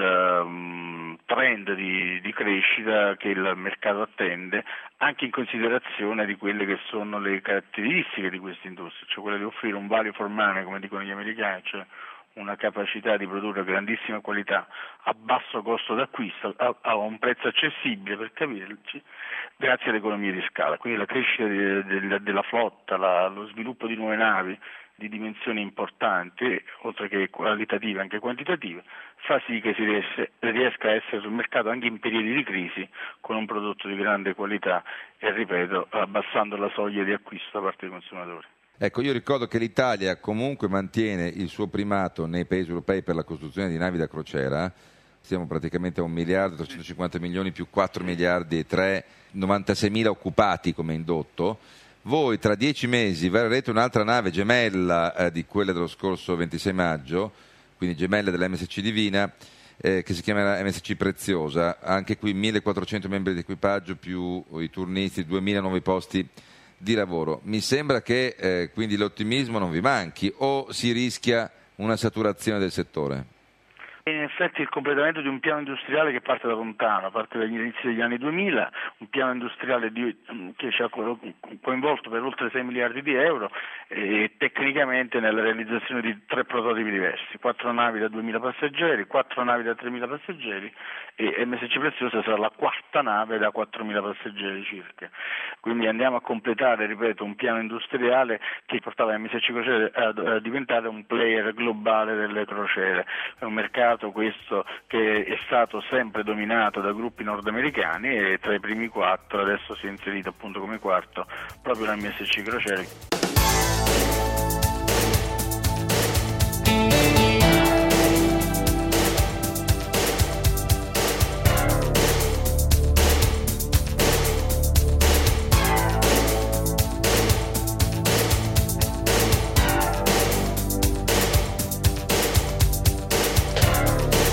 il trend di crescita che il mercato attende, anche in considerazione di quelle che sono le caratteristiche di questa industria, cioè quella di offrire un value for money, come dicono gli americani, cioè una capacità di produrre grandissima qualità a basso costo d'acquisto, a un prezzo accessibile, per capirci, grazie alle economie di scala. Quindi la crescita della flotta, lo sviluppo di nuove navi di dimensioni importanti, oltre che qualitative anche quantitative, fa sì che si riesca a essere sul mercato anche in periodi di crisi con un prodotto di grande qualità e, ripeto, abbassando la soglia di acquisto da parte dei consumatori. Ecco, io ricordo che l'Italia comunque mantiene il suo primato nei paesi europei per la costruzione di navi da crociera. Siamo praticamente a 1 miliardo 350 milioni più 4 miliardi e 3, 96.000 occupati come indotto. Voi tra 10 mesi varerete un'altra nave gemella di quella dello scorso 26 maggio, quindi gemella dell'MSC Divina, che si chiama MSC Preziosa, anche qui 1.400 membri di equipaggio più i turnisti, 2.000 nuovi posti di lavoro. Mi sembra che quindi l'ottimismo non vi manchi, o si rischia una saturazione del settore? In effetti il completamento di un piano industriale che parte da lontano, parte dagli inizi degli anni 2000, un piano industriale che ci ha coinvolto per oltre 6 miliardi di euro e tecnicamente nella realizzazione di 3 prototipi diversi, 4 navi da 2.000 passeggeri, 4 navi da 3.000 passeggeri e MSC Preziosa sarà la 4ª nave da 4.000 passeggeri circa. Quindi andiamo a completare, ripeto, un piano industriale che portava MSC Crociere a diventare un player globale delle crociere. È un mercato questo che è stato sempre dominato da gruppi nordamericani e tra i primi 4 adesso si è inserito appunto come quarto proprio la MSC Crociere.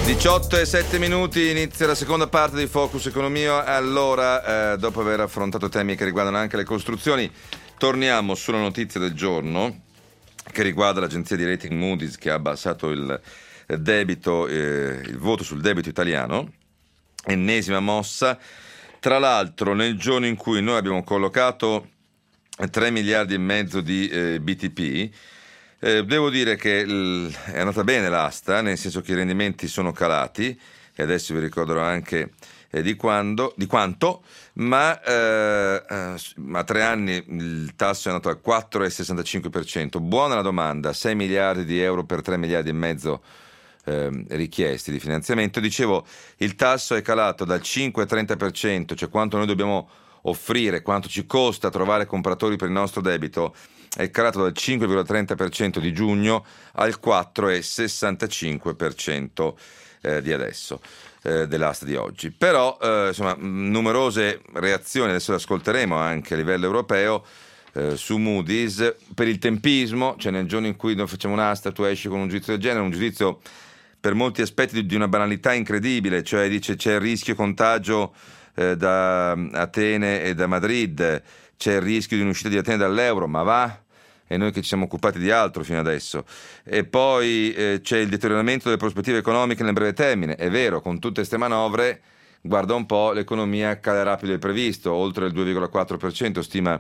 18:07, inizia la seconda parte di Focus Economia. Allora, dopo aver affrontato temi che riguardano anche le costruzioni, torniamo sulla notizia del giorno che riguarda l'agenzia di rating Moody's, che ha abbassato il debito, il voto sul debito italiano. Ennesima mossa, tra l'altro nel giorno in cui noi abbiamo collocato 3 miliardi e mezzo di BTP. Devo dire che è andata bene l'asta, nel senso che i rendimenti sono calati, e adesso vi ricorderò anche di quanto, ma a 3 anni il tasso è andato al 4,65%. Buona la domanda, 6 miliardi di euro per 3 miliardi e mezzo richiesti di finanziamento. Dicevo, il tasso è calato dal 5,30%, cioè quanto noi dobbiamo offrire, quanto ci costa trovare compratori per il nostro debito, è calato dal 5,30% di giugno al 4,65% di adesso, dell'asta di oggi. Però insomma, numerose reazioni, adesso le ascolteremo anche a livello europeo, su Moody's per il tempismo, cioè nel giorno in cui noi facciamo un'asta tu esci con un giudizio del genere, un giudizio per molti aspetti di una banalità incredibile, cioè dice c'è il rischio contagio da Atene e da Madrid, c'è il rischio di un'uscita di Atene dall'euro, ma va? E noi che ci siamo occupati di altro fino adesso. E poi c'è il deterioramento delle prospettive economiche nel breve termine. È vero, con tutte queste manovre, guarda un po', l'economia calerà più del previsto, oltre il 2,4% stima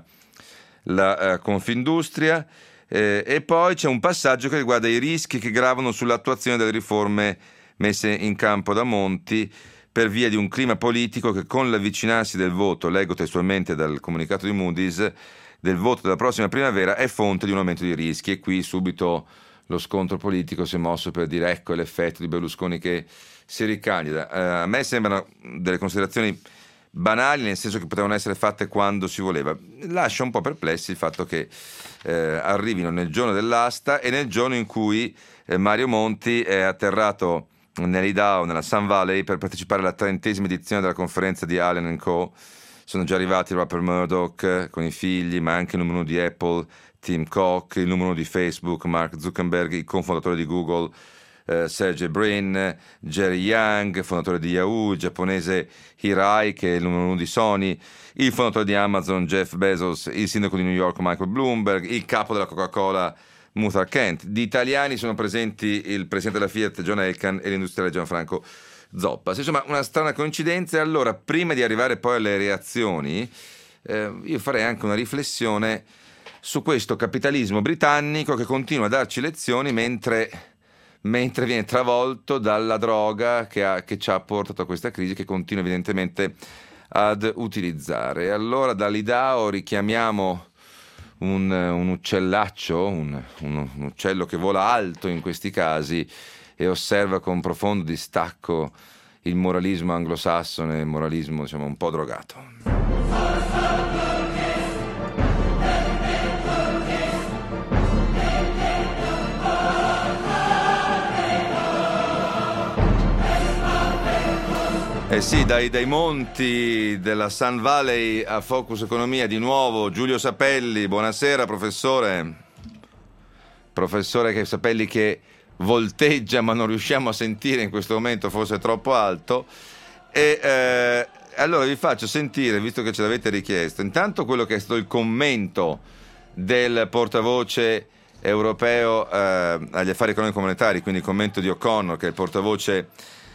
la Confindustria. E poi c'è un passaggio che riguarda i rischi che gravano sull'attuazione delle riforme messe in campo da Monti, per via di un clima politico che, con l'avvicinarsi del voto, leggo testualmente dal comunicato di Moody's, del voto della prossima primavera, è fonte di un aumento di rischi. E qui subito lo scontro politico si è mosso per dire ecco l'effetto di Berlusconi che si ricandida. A me sembrano delle considerazioni banali, nel senso che potevano essere fatte quando si voleva. Lascia un po' perplessi il fatto che arrivino nel giorno dell'asta e nel giorno in cui Mario Monti è atterrato nell'Idaho, nella Sun Valley, per partecipare alla 30ª edizione della conferenza di Allen & Co. Sono già arrivati Rupert Murdoch con i figli, ma anche il numero 1 di Apple, Tim Cook, il numero 1 di Facebook, Mark Zuckerberg, il cofondatore di Google, Sergey Brin, Jerry Yang, fondatore di Yahoo, il giapponese Hirai, che è il numero 1 di Sony, il fondatore di Amazon, Jeff Bezos, il sindaco di New York, Michael Bloomberg, il capo della Coca-Cola, Muthar Kent. Di italiani sono presenti il presidente della Fiat, John Elkann, e l'industriale Gianfranco Zoppa. Insomma, una strana coincidenza. Allora, prima di arrivare poi alle reazioni, io farei anche una riflessione su questo capitalismo britannico che continua a darci lezioni mentre viene travolto dalla droga che ci ha portato a questa crisi, che continua evidentemente ad utilizzare. Allora, dall'Idaho richiamiamo un uccellaccio, un uccello che vola alto in questi casi e osserva con profondo distacco il moralismo anglosassone, il moralismo, diciamo, un po' drogato. Eh sì, dai monti della Sun Valley a Focus Economia di nuovo Giulio Sapelli. Buonasera professore. Professore Sapelli che volteggia ma non riusciamo a sentire in questo momento, forse è troppo alto. E allora vi faccio sentire, visto che ce l'avete richiesto, intanto quello che è stato il commento del portavoce europeo agli affari economici comunitari, quindi il commento di O'Connor, che è il portavoce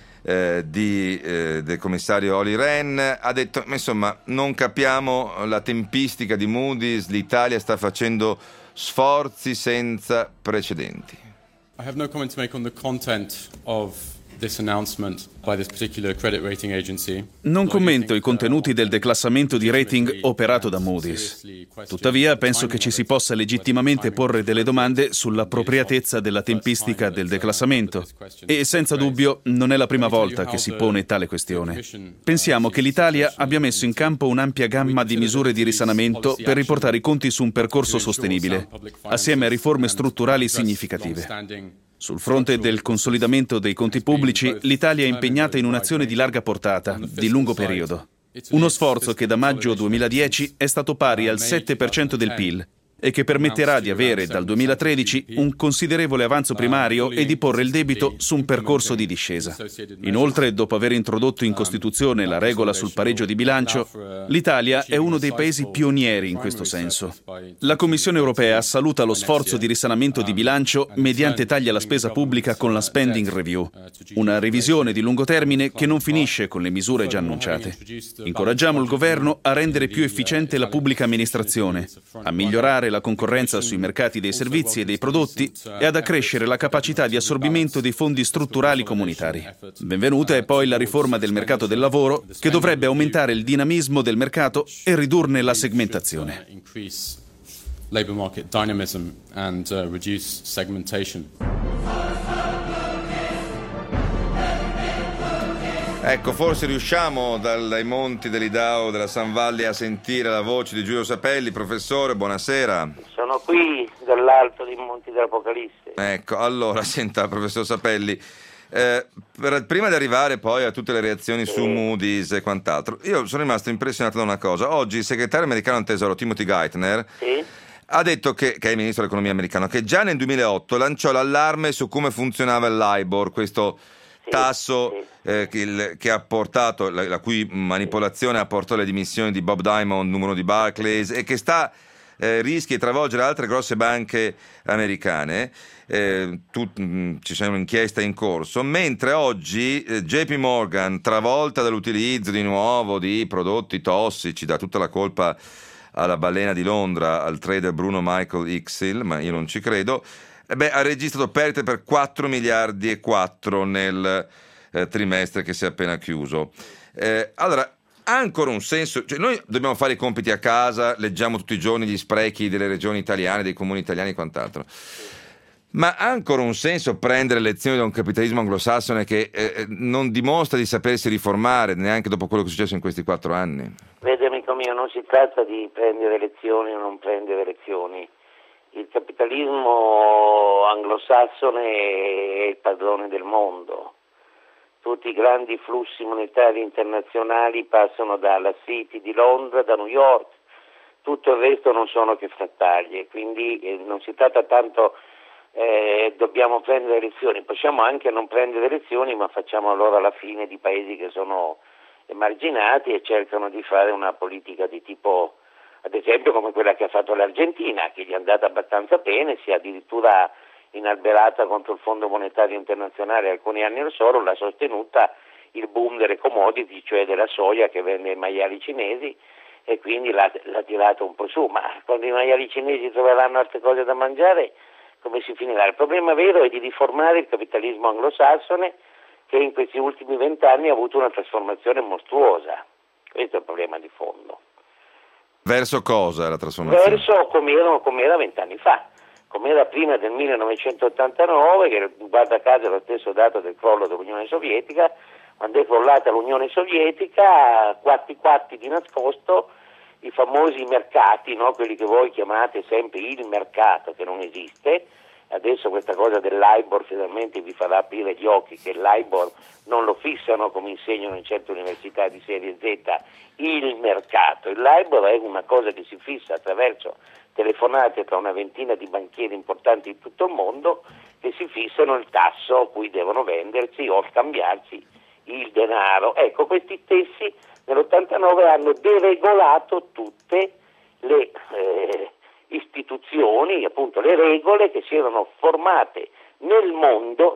del commissario Olli Rehn. Ha detto, insomma, non capiamo la tempistica di Moody's, l'Italia sta facendo sforzi senza precedenti. I have no comment to make on the content of this announcement by this particular credit rating agency. Non commento i contenuti del declassamento di rating operato da Moody's. Tuttavia, penso che ci si possa legittimamente porre delle domande sull'appropriatezza della tempistica del declassamento. E senza dubbio non è la prima volta che si pone tale questione. Pensiamo che l'Italia abbia messo in campo un'ampia gamma di misure di risanamento per riportare i conti su un percorso sostenibile, assieme a riforme strutturali significative. Sul fronte del consolidamento dei conti pubblici, l'Italia è impegnata in un'azione di larga portata, di lungo periodo. Uno sforzo che da maggio 2010 è stato pari al 7% del PIL e che permetterà di avere dal 2013 un considerevole avanzo primario e di porre il debito su un percorso di discesa. Inoltre, dopo aver introdotto in Costituzione la regola sul pareggio di bilancio, l'Italia è uno dei paesi pionieri in questo senso. La Commissione europea saluta lo sforzo di risanamento di bilancio mediante tagli alla spesa pubblica con la Spending Review, una revisione di lungo termine che non finisce con le misure già annunciate. Incoraggiamo il governo a rendere più efficiente la pubblica amministrazione, a migliorare la concorrenza sui mercati dei servizi e dei prodotti e ad accrescere la capacità di assorbimento dei fondi strutturali comunitari. Benvenuta è poi la riforma del mercato del lavoro, che dovrebbe aumentare il dinamismo del mercato e ridurne la segmentazione. Labor market dynamism and reduce segmentation. Ecco, forse riusciamo dai monti dell'Idao, della Sun Valley, a sentire la voce di Giulio Sapelli. Professore, buonasera. Sono qui dall'alto dei monti dell'Apocalisse. Ecco, allora, senta, professor Sapelli, prima di arrivare poi a tutte le reazioni su Moody's e quant'altro, io sono rimasto impressionato da una cosa. Oggi il segretario americano al Tesoro, Timothy Geithner, ha detto che è il ministro dell'economia americano, che già nel 2008 lanciò l'allarme su come funzionava il LIBOR, questo tasso che ha portato, la cui manipolazione ha portato alle dimissioni di Bob Diamond, numero di Barclays, e che rischia di travolgere altre grosse banche americane. Ci sono inchieste in corso, mentre oggi JP Morgan, travolta dall'utilizzo di nuovo di prodotti tossici, dà tutta la colpa alla balena di Londra, al trader Bruno Michael Ixil, ma io non ci credo, ha registrato perdite per 4 miliardi e 4 nel trimestre che si è appena chiuso. Allora, ha ancora un senso? Cioè, noi dobbiamo fare i compiti a casa, leggiamo tutti i giorni gli sprechi delle regioni italiane, dei comuni italiani e quant'altro. Ma ha ancora un senso prendere lezioni da un capitalismo anglosassone che non dimostra di sapersi riformare neanche dopo quello che è successo in questi 4 anni? Vede, amico mio, non si tratta di prendere lezioni o non prendere lezioni. Il capitalismo anglosassone è il padrone del mondo. Tutti i grandi flussi monetari internazionali passano dalla City di Londra, da New York. Tutto il resto non sono che frattaglie, quindi non si tratta tanto dobbiamo prendere lezioni. Possiamo anche non prendere lezioni, ma facciamo allora la fine di paesi che sono emarginati e cercano di fare una politica di tipo, ad esempio, come quella che ha fatto l'Argentina, che gli è andata abbastanza bene, si è addirittura inalberata contro il Fondo Monetario Internazionale alcuni anni or sono, l'ha sostenuta il boom delle commodity, cioè della soia che vende ai maiali cinesi, e quindi l'ha tirato un po' su. Ma quando i maiali cinesi troveranno altre cose da mangiare, come si finirà? Il problema vero è di riformare il capitalismo anglosassone, che in questi ultimi 20 anni ha avuto una trasformazione mostruosa. Questo è il problema di fondo. Verso cosa la trasformazione? Verso come era 20 anni fa, come era prima del 1989, che guarda caso è lo stesso dato del crollo dell'Unione Sovietica. Quando è crollata l'Unione Sovietica, quatti di nascosto, i famosi mercati, no? Quelli che voi chiamate sempre il mercato, che non esiste. Adesso questa cosa del LIBOR finalmente vi farà aprire gli occhi, che il LIBOR non lo fissano, come insegnano in certe università di serie Z, il mercato. Il LIBOR è una cosa che si fissa attraverso telefonate tra una ventina di banchieri importanti in tutto il mondo, che si fissano il tasso a cui devono vendersi o scambiarsi il denaro. Ecco, questi stessi nell'89 hanno deregolato tutte le istituzioni, appunto le regole che si erano formate nel mondo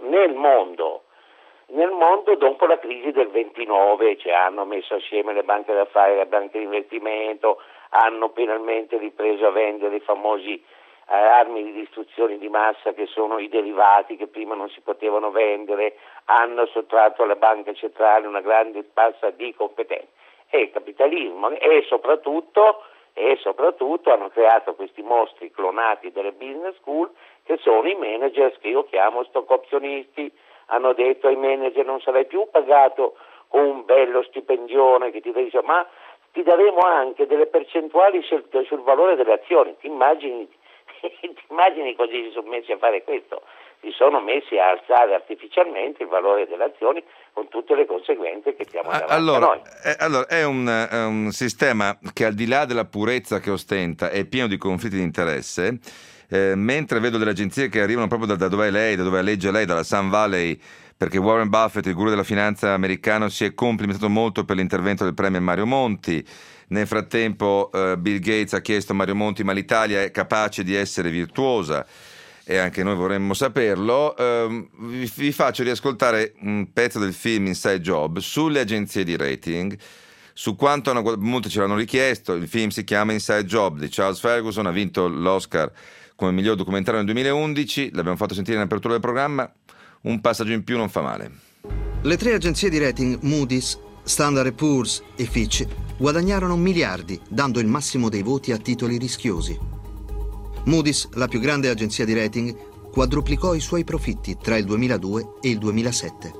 dopo la crisi del 29, cioè hanno messo assieme le banche d'affari, le banche di investimento, hanno penalmente ripreso a vendere i famosi armi di distruzione di massa che sono i derivati che prima non si potevano vendere, hanno sottratto alla banca centrale una grande massa di competenze. È il capitalismo e soprattutto hanno creato questi mostri clonati delle business school, che sono i managers che io chiamo stock opzionisti. Hanno detto ai manager: non sarai più pagato con un bello stipendione che ti dice, ma ti daremo anche delle percentuali sul valore delle azioni. Ti immagini così si sono messi a fare questo? Si sono messi a alzare artificialmente il valore delle azioni con tutte le conseguenze che siamo davanti a noi. Allora, è un sistema che, al di là della purezza che ostenta, è pieno di conflitti di interesse. Mentre vedo delle agenzie che arrivano proprio da dove è lei, da dove legge lei, dalla Sun Valley, perché Warren Buffett, il guru della finanza americano, si è complimentato molto per l'intervento del premier Mario Monti. Nel frattempo Bill Gates ha chiesto a Mario Monti: ma l'Italia è capace di essere virtuosa? E anche noi vorremmo saperlo. Vi faccio riascoltare un pezzo del film Inside Job sulle agenzie di rating, su quanto molti ce l'hanno richiesto. Il film si chiama Inside Job di Charles Ferguson, ha vinto l'Oscar come miglior documentario nel 2011, l'abbiamo fatto sentire in apertura del programma. Un passaggio in più non fa male. Le 3 agenzie di rating Moody's, Standard & Poor's e Fitch guadagnarono miliardi, dando il massimo dei voti a titoli rischiosi. Moody's, la più grande agenzia di rating, quadruplicò i suoi profitti tra il 2002 e il 2007.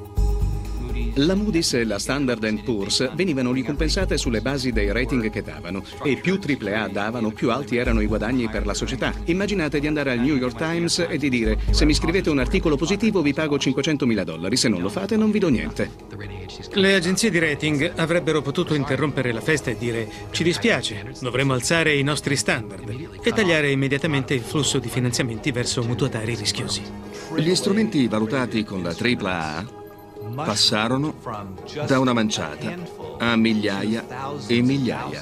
La Moody's e la Standard & Poor's venivano ricompensate sulle basi dei rating che davano, e più AAA davano, più alti erano i guadagni per la società. Immaginate di andare al New York Times e di dire: se mi scrivete un articolo positivo vi pago $500.000, se non lo fate non vi do niente. Le agenzie di rating avrebbero potuto interrompere la festa e dire: ci dispiace, dovremo alzare i nostri standard, e tagliare immediatamente il flusso di finanziamenti verso mutuatari rischiosi. Gli strumenti valutati con la AAA passarono da una manciata a migliaia e migliaia.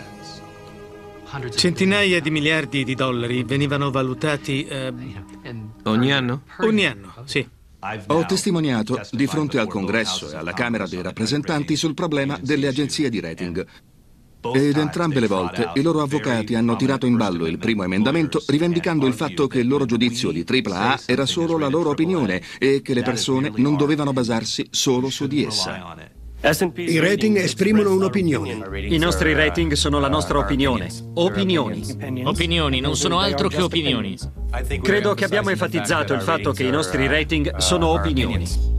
Centinaia di miliardi di dollari venivano valutati ogni anno? Ogni anno, sì. Ho testimoniato di fronte al Congresso e alla Camera dei rappresentanti sul problema delle agenzie di rating. Ed entrambe le volte i loro avvocati hanno tirato in ballo il primo emendamento, rivendicando il fatto che il loro giudizio di AAA era solo la loro opinione e che le persone non dovevano basarsi solo su di essa. I rating esprimono un'opinione. I nostri rating sono la nostra opinione. Opinioni. Opinioni non sono altro che opinioni. Credo che abbiamo enfatizzato il fatto che i nostri rating sono opinioni.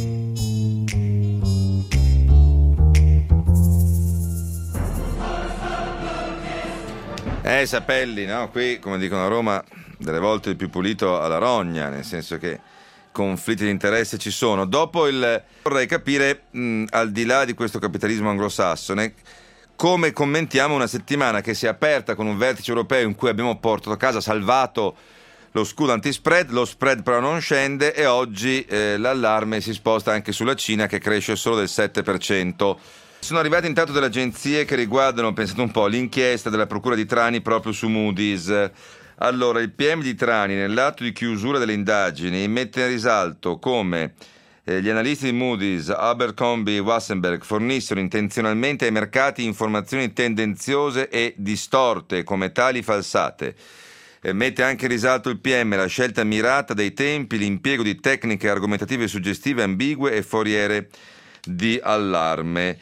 Sapelli, no? Qui, come dicono a Roma, delle volte il più pulito alla rogna, nel senso che conflitti di interesse ci sono. Vorrei capire, al di là di questo capitalismo anglosassone, come commentiamo una settimana che si è aperta con un vertice europeo in cui abbiamo portato a casa, salvato lo scudo anti-spread, lo spread però non scende, e oggi l'allarme si sposta anche sulla Cina, che cresce solo del 7%. Sono arrivate intanto delle agenzie che riguardano, pensate un po', l'inchiesta della Procura di Trani proprio su Moody's. Allora, il PM di Trani, nell'atto di chiusura delle indagini, mette in risalto come gli analisti di Moody's, Abercrombie e Wassenberg, fornissero intenzionalmente ai mercati informazioni tendenziose e distorte, come tali falsate. Mette anche in risalto il PM la scelta mirata dei tempi, l'impiego di tecniche argomentative suggestive, ambigue e foriere di allarme.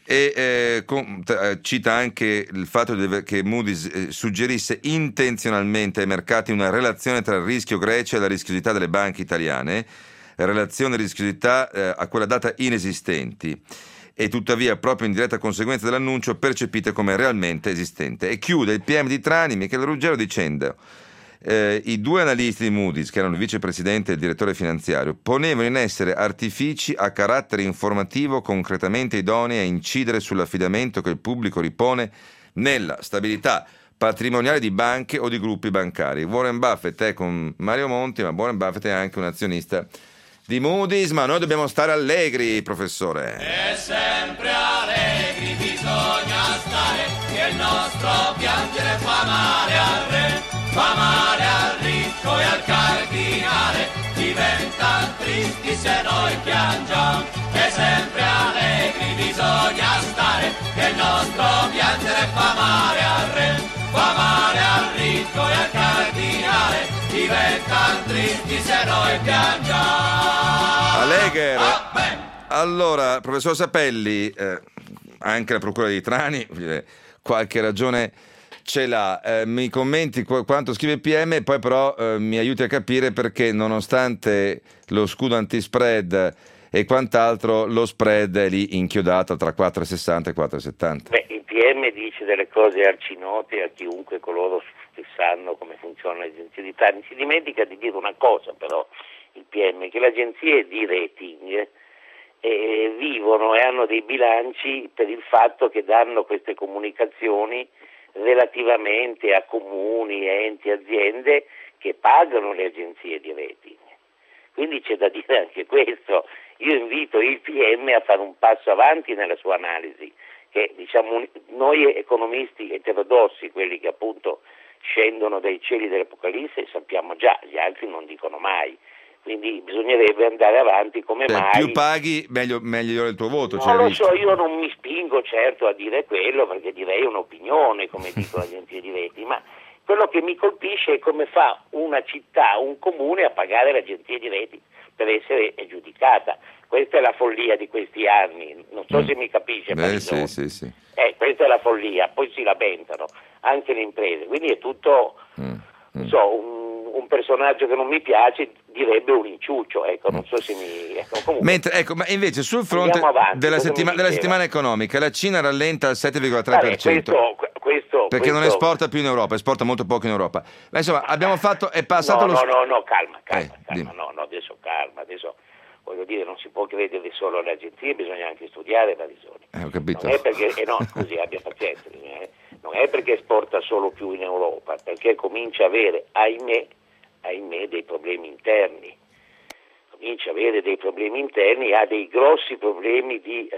E cita anche il fatto che Moody's suggerisse intenzionalmente ai mercati una relazione tra il rischio Grecia e la rischiosità delle banche italiane, relazione e rischiosità a quella data inesistenti, e tuttavia proprio in diretta conseguenza dell'annuncio percepite come realmente esistente. E chiude il PM di Trani, Michele Ruggero, dicendo: i 2 analisti di Moody's, che erano il vicepresidente e il direttore finanziario, ponevano in essere artifici a carattere informativo concretamente idonei a incidere sull'affidamento che il pubblico ripone nella stabilità patrimoniale di banche o di gruppi bancari. Warren Buffett è con Mario Monti, ma Warren Buffett è anche un azionista di Moody's. Ma noi dobbiamo stare allegri, professore. E sempre allegri bisogna stare, che il nostro piangere fa male al re, fa male al ricco e al cardinale, diventa tristi se noi piangiamo. E sempre allegri bisogna stare, che il nostro piangere fa male al re, fa male al ricco e al cardinale, diventa tristi se noi piangiamo. Allegher. Allora, professor Sapelli, anche la Procura di Trani qualche ragione ce l'ha. Mi commenti quanto scrive il PM e poi però mi aiuti a capire perché, nonostante lo scudo antispread e quant'altro, lo spread è lì inchiodato tra 4,60 e 4,70. Beh, il PM dice delle cose arcinote a chiunque coloro che sanno come funziona l'agenzia di Trani. Si dimentica di dire una cosa però, il PM, che le agenzie di rating vivono e hanno dei bilanci per il fatto che danno queste comunicazioni relativamente a comuni, enti, aziende che pagano le agenzie di rating. Quindi c'è da dire anche questo. Io invito il PM a fare un passo avanti nella sua analisi, che diciamo noi economisti eterodossi, quelli che appunto scendono dai cieli dell'Apocalisse, sappiamo già, gli altri non dicono mai. Quindi bisognerebbe andare avanti come mai. Più paghi, meglio è il tuo voto. Non lo so, io non mi spingo certo a dire quello, perché direi un'opinione, come dicono le agenzie di rating, ma quello che mi colpisce è come fa una città, un comune a pagare l'agenzia di rating per essere giudicata. Questa è la follia di questi anni, non so se mi capisce. Sì. Questa è la follia, poi si lamentano anche le imprese, quindi è tutto, non so, un personaggio che non mi piace direbbe un inciuccio, ecco, non so se mi... Comunque, ma invece sul fronte della settimana economica la Cina rallenta al 7,3%. Perché non esporta più in Europa, esporta molto poco in Europa. Ma insomma, abbiamo fatto, è passato calma, adesso voglio dire, non si può credere solo alle agenzie, bisogna anche studiare la Risoni. Ho capito. Non è perché, scusi, abbia pazienza, non è perché esporta solo più in Europa, perché comincia a avere, ahimè, dei problemi interni. Ha dei grossi problemi di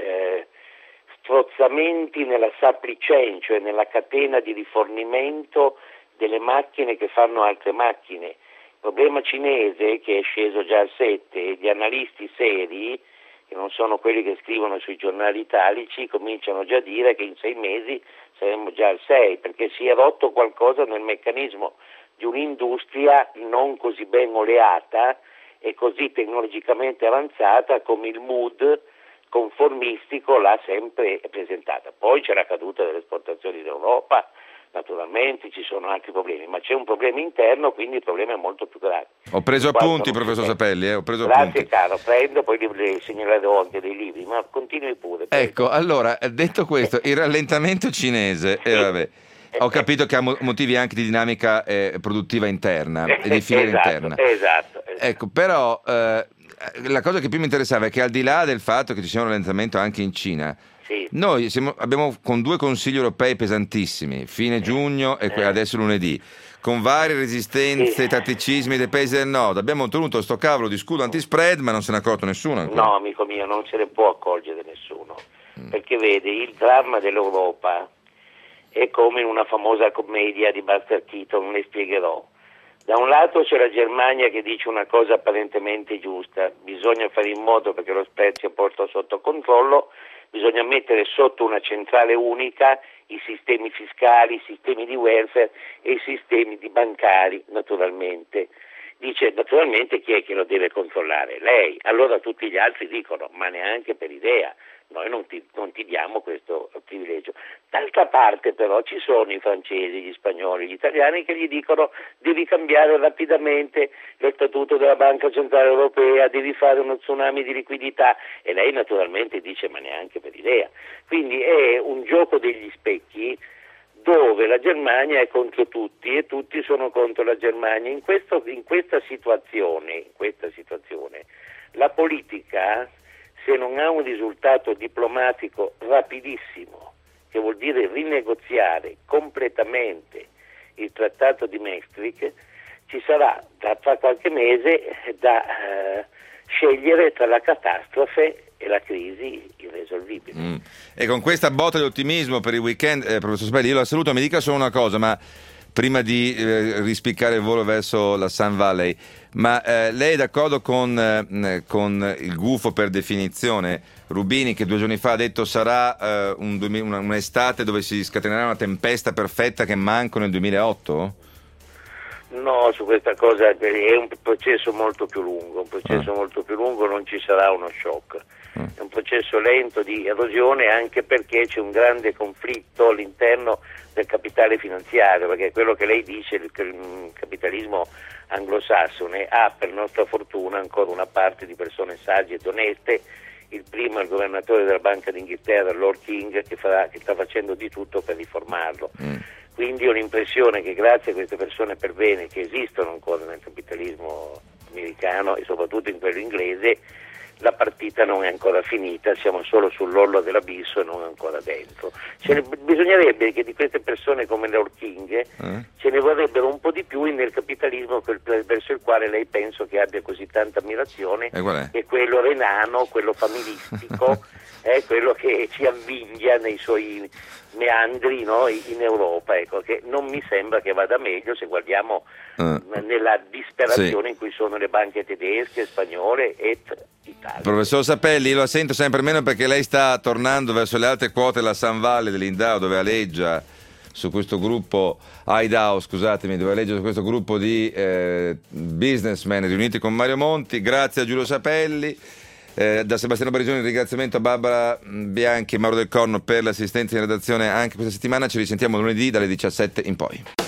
strozzamenti nella supply chain, cioè nella catena di rifornimento delle macchine che fanno altre macchine. Il problema cinese, che è sceso già al 7, e gli analisti seri, che non sono quelli che scrivono sui giornali italici, cominciano già a dire che in 6 mesi saremo già al 6, perché si è rotto qualcosa nel meccanismo di un'industria non così ben oleata e così tecnologicamente avanzata come il mood conformistico l'ha sempre presentata. Poi c'è la caduta delle esportazioni d'Europa, naturalmente ci sono altri problemi, ma c'è un problema interno, quindi il problema è molto più grave. Ho preso appunti, professor Sapelli, Grazie caro, prendo, poi le segnalerò anche dei libri, ma continui pure. Ecco, allora, detto questo, il rallentamento cinese, ho capito che ha motivi anche di dinamica produttiva interna e di filiera interna. Esatto. Ecco, però la cosa che più mi interessava è che al di là del fatto che ci sia un rallentamento anche in Cina, noi abbiamo con 2 consigli europei pesantissimi, fine giugno e adesso lunedì, con varie resistenze, tatticismi dei paesi del nord. Abbiamo ottenuto sto cavolo di scudo anti-spread, ma non se ne è accorto nessuno ancora. No, amico mio, non se ne può accorgere nessuno, perché vedi, il dramma dell'Europa è come in una famosa commedia di Buster Keaton, le spiegherò. Da un lato c'è la Germania che dice una cosa apparentemente giusta, bisogna fare in modo perché lo spread sia posto sotto controllo, bisogna mettere sotto una centrale unica i sistemi fiscali, i sistemi di welfare e i sistemi di bancari, naturalmente. Dice naturalmente chi è che lo deve controllare? Lei. Allora tutti gli altri dicono ma neanche per idea, noi non ti diamo questo privilegio. D'altra parte però ci sono i francesi, gli spagnoli, gli italiani che gli dicono devi cambiare rapidamente lo statuto della Banca Centrale Europea, devi fare uno tsunami di liquidità, e lei naturalmente dice ma neanche per idea. Quindi è un gioco degli specchi dove la Germania è contro tutti e tutti sono contro la Germania. In questa situazione la politica, se non ha un risultato diplomatico rapidissimo, che vuol dire rinegoziare completamente il trattato di Maastricht, ci sarà tra qualche mese da scegliere tra la catastrofe e la crisi irresolvibile. E con questa botta di ottimismo per il weekend, professor Sapelli, io la saluto, mi dica solo una cosa, ma prima di rispiccare il volo verso la Sun Valley, ma lei è d'accordo con il gufo per definizione Rubini, che 2 giorni fa ha detto sarà un'estate dove si scatenerà una tempesta perfetta che manco nel 2008? No, su questa cosa è un processo molto più lungo, non ci sarà uno shock. È un processo lento di erosione, anche perché c'è un grande conflitto all'interno del capitale finanziario, perché quello che lei dice, il capitalismo anglosassone ha per nostra fortuna ancora una parte di persone sagge ed oneste. Il primo è il governatore della Banca d'Inghilterra, Lord King, che sta facendo di tutto per riformarlo. Quindi ho l'impressione che grazie a queste persone per bene che esistono ancora nel capitalismo americano e soprattutto in quello inglese, la partita non è ancora finita, siamo solo sull'orlo dell'abisso e non ancora dentro. Bisognerebbe che di queste persone come Lord King ce ne vorrebbero un po' di più nel capitalismo verso il quale lei penso che abbia così tanta ammirazione, che è quello renano, quello familistico, è quello che ci avviglia nei suoi meandri, no? In Europa, ecco, che non mi sembra che vada meglio se guardiamo nella disperazione in cui sono le banche tedesche, spagnole e Italia. Professor Sapelli, lo sento sempre meno perché lei sta tornando verso le altre quote della Sun Valley dell'Indao, dove aleggia su questo gruppo di businessmen riuniti con Mario Monti. Grazie a Giulio Sapelli. Da Sebastiano Barisoni il ringraziamento a Barbara Bianchi e Mauro Del Corno per l'assistenza in redazione anche questa settimana. Ci risentiamo lunedì dalle 17 in poi.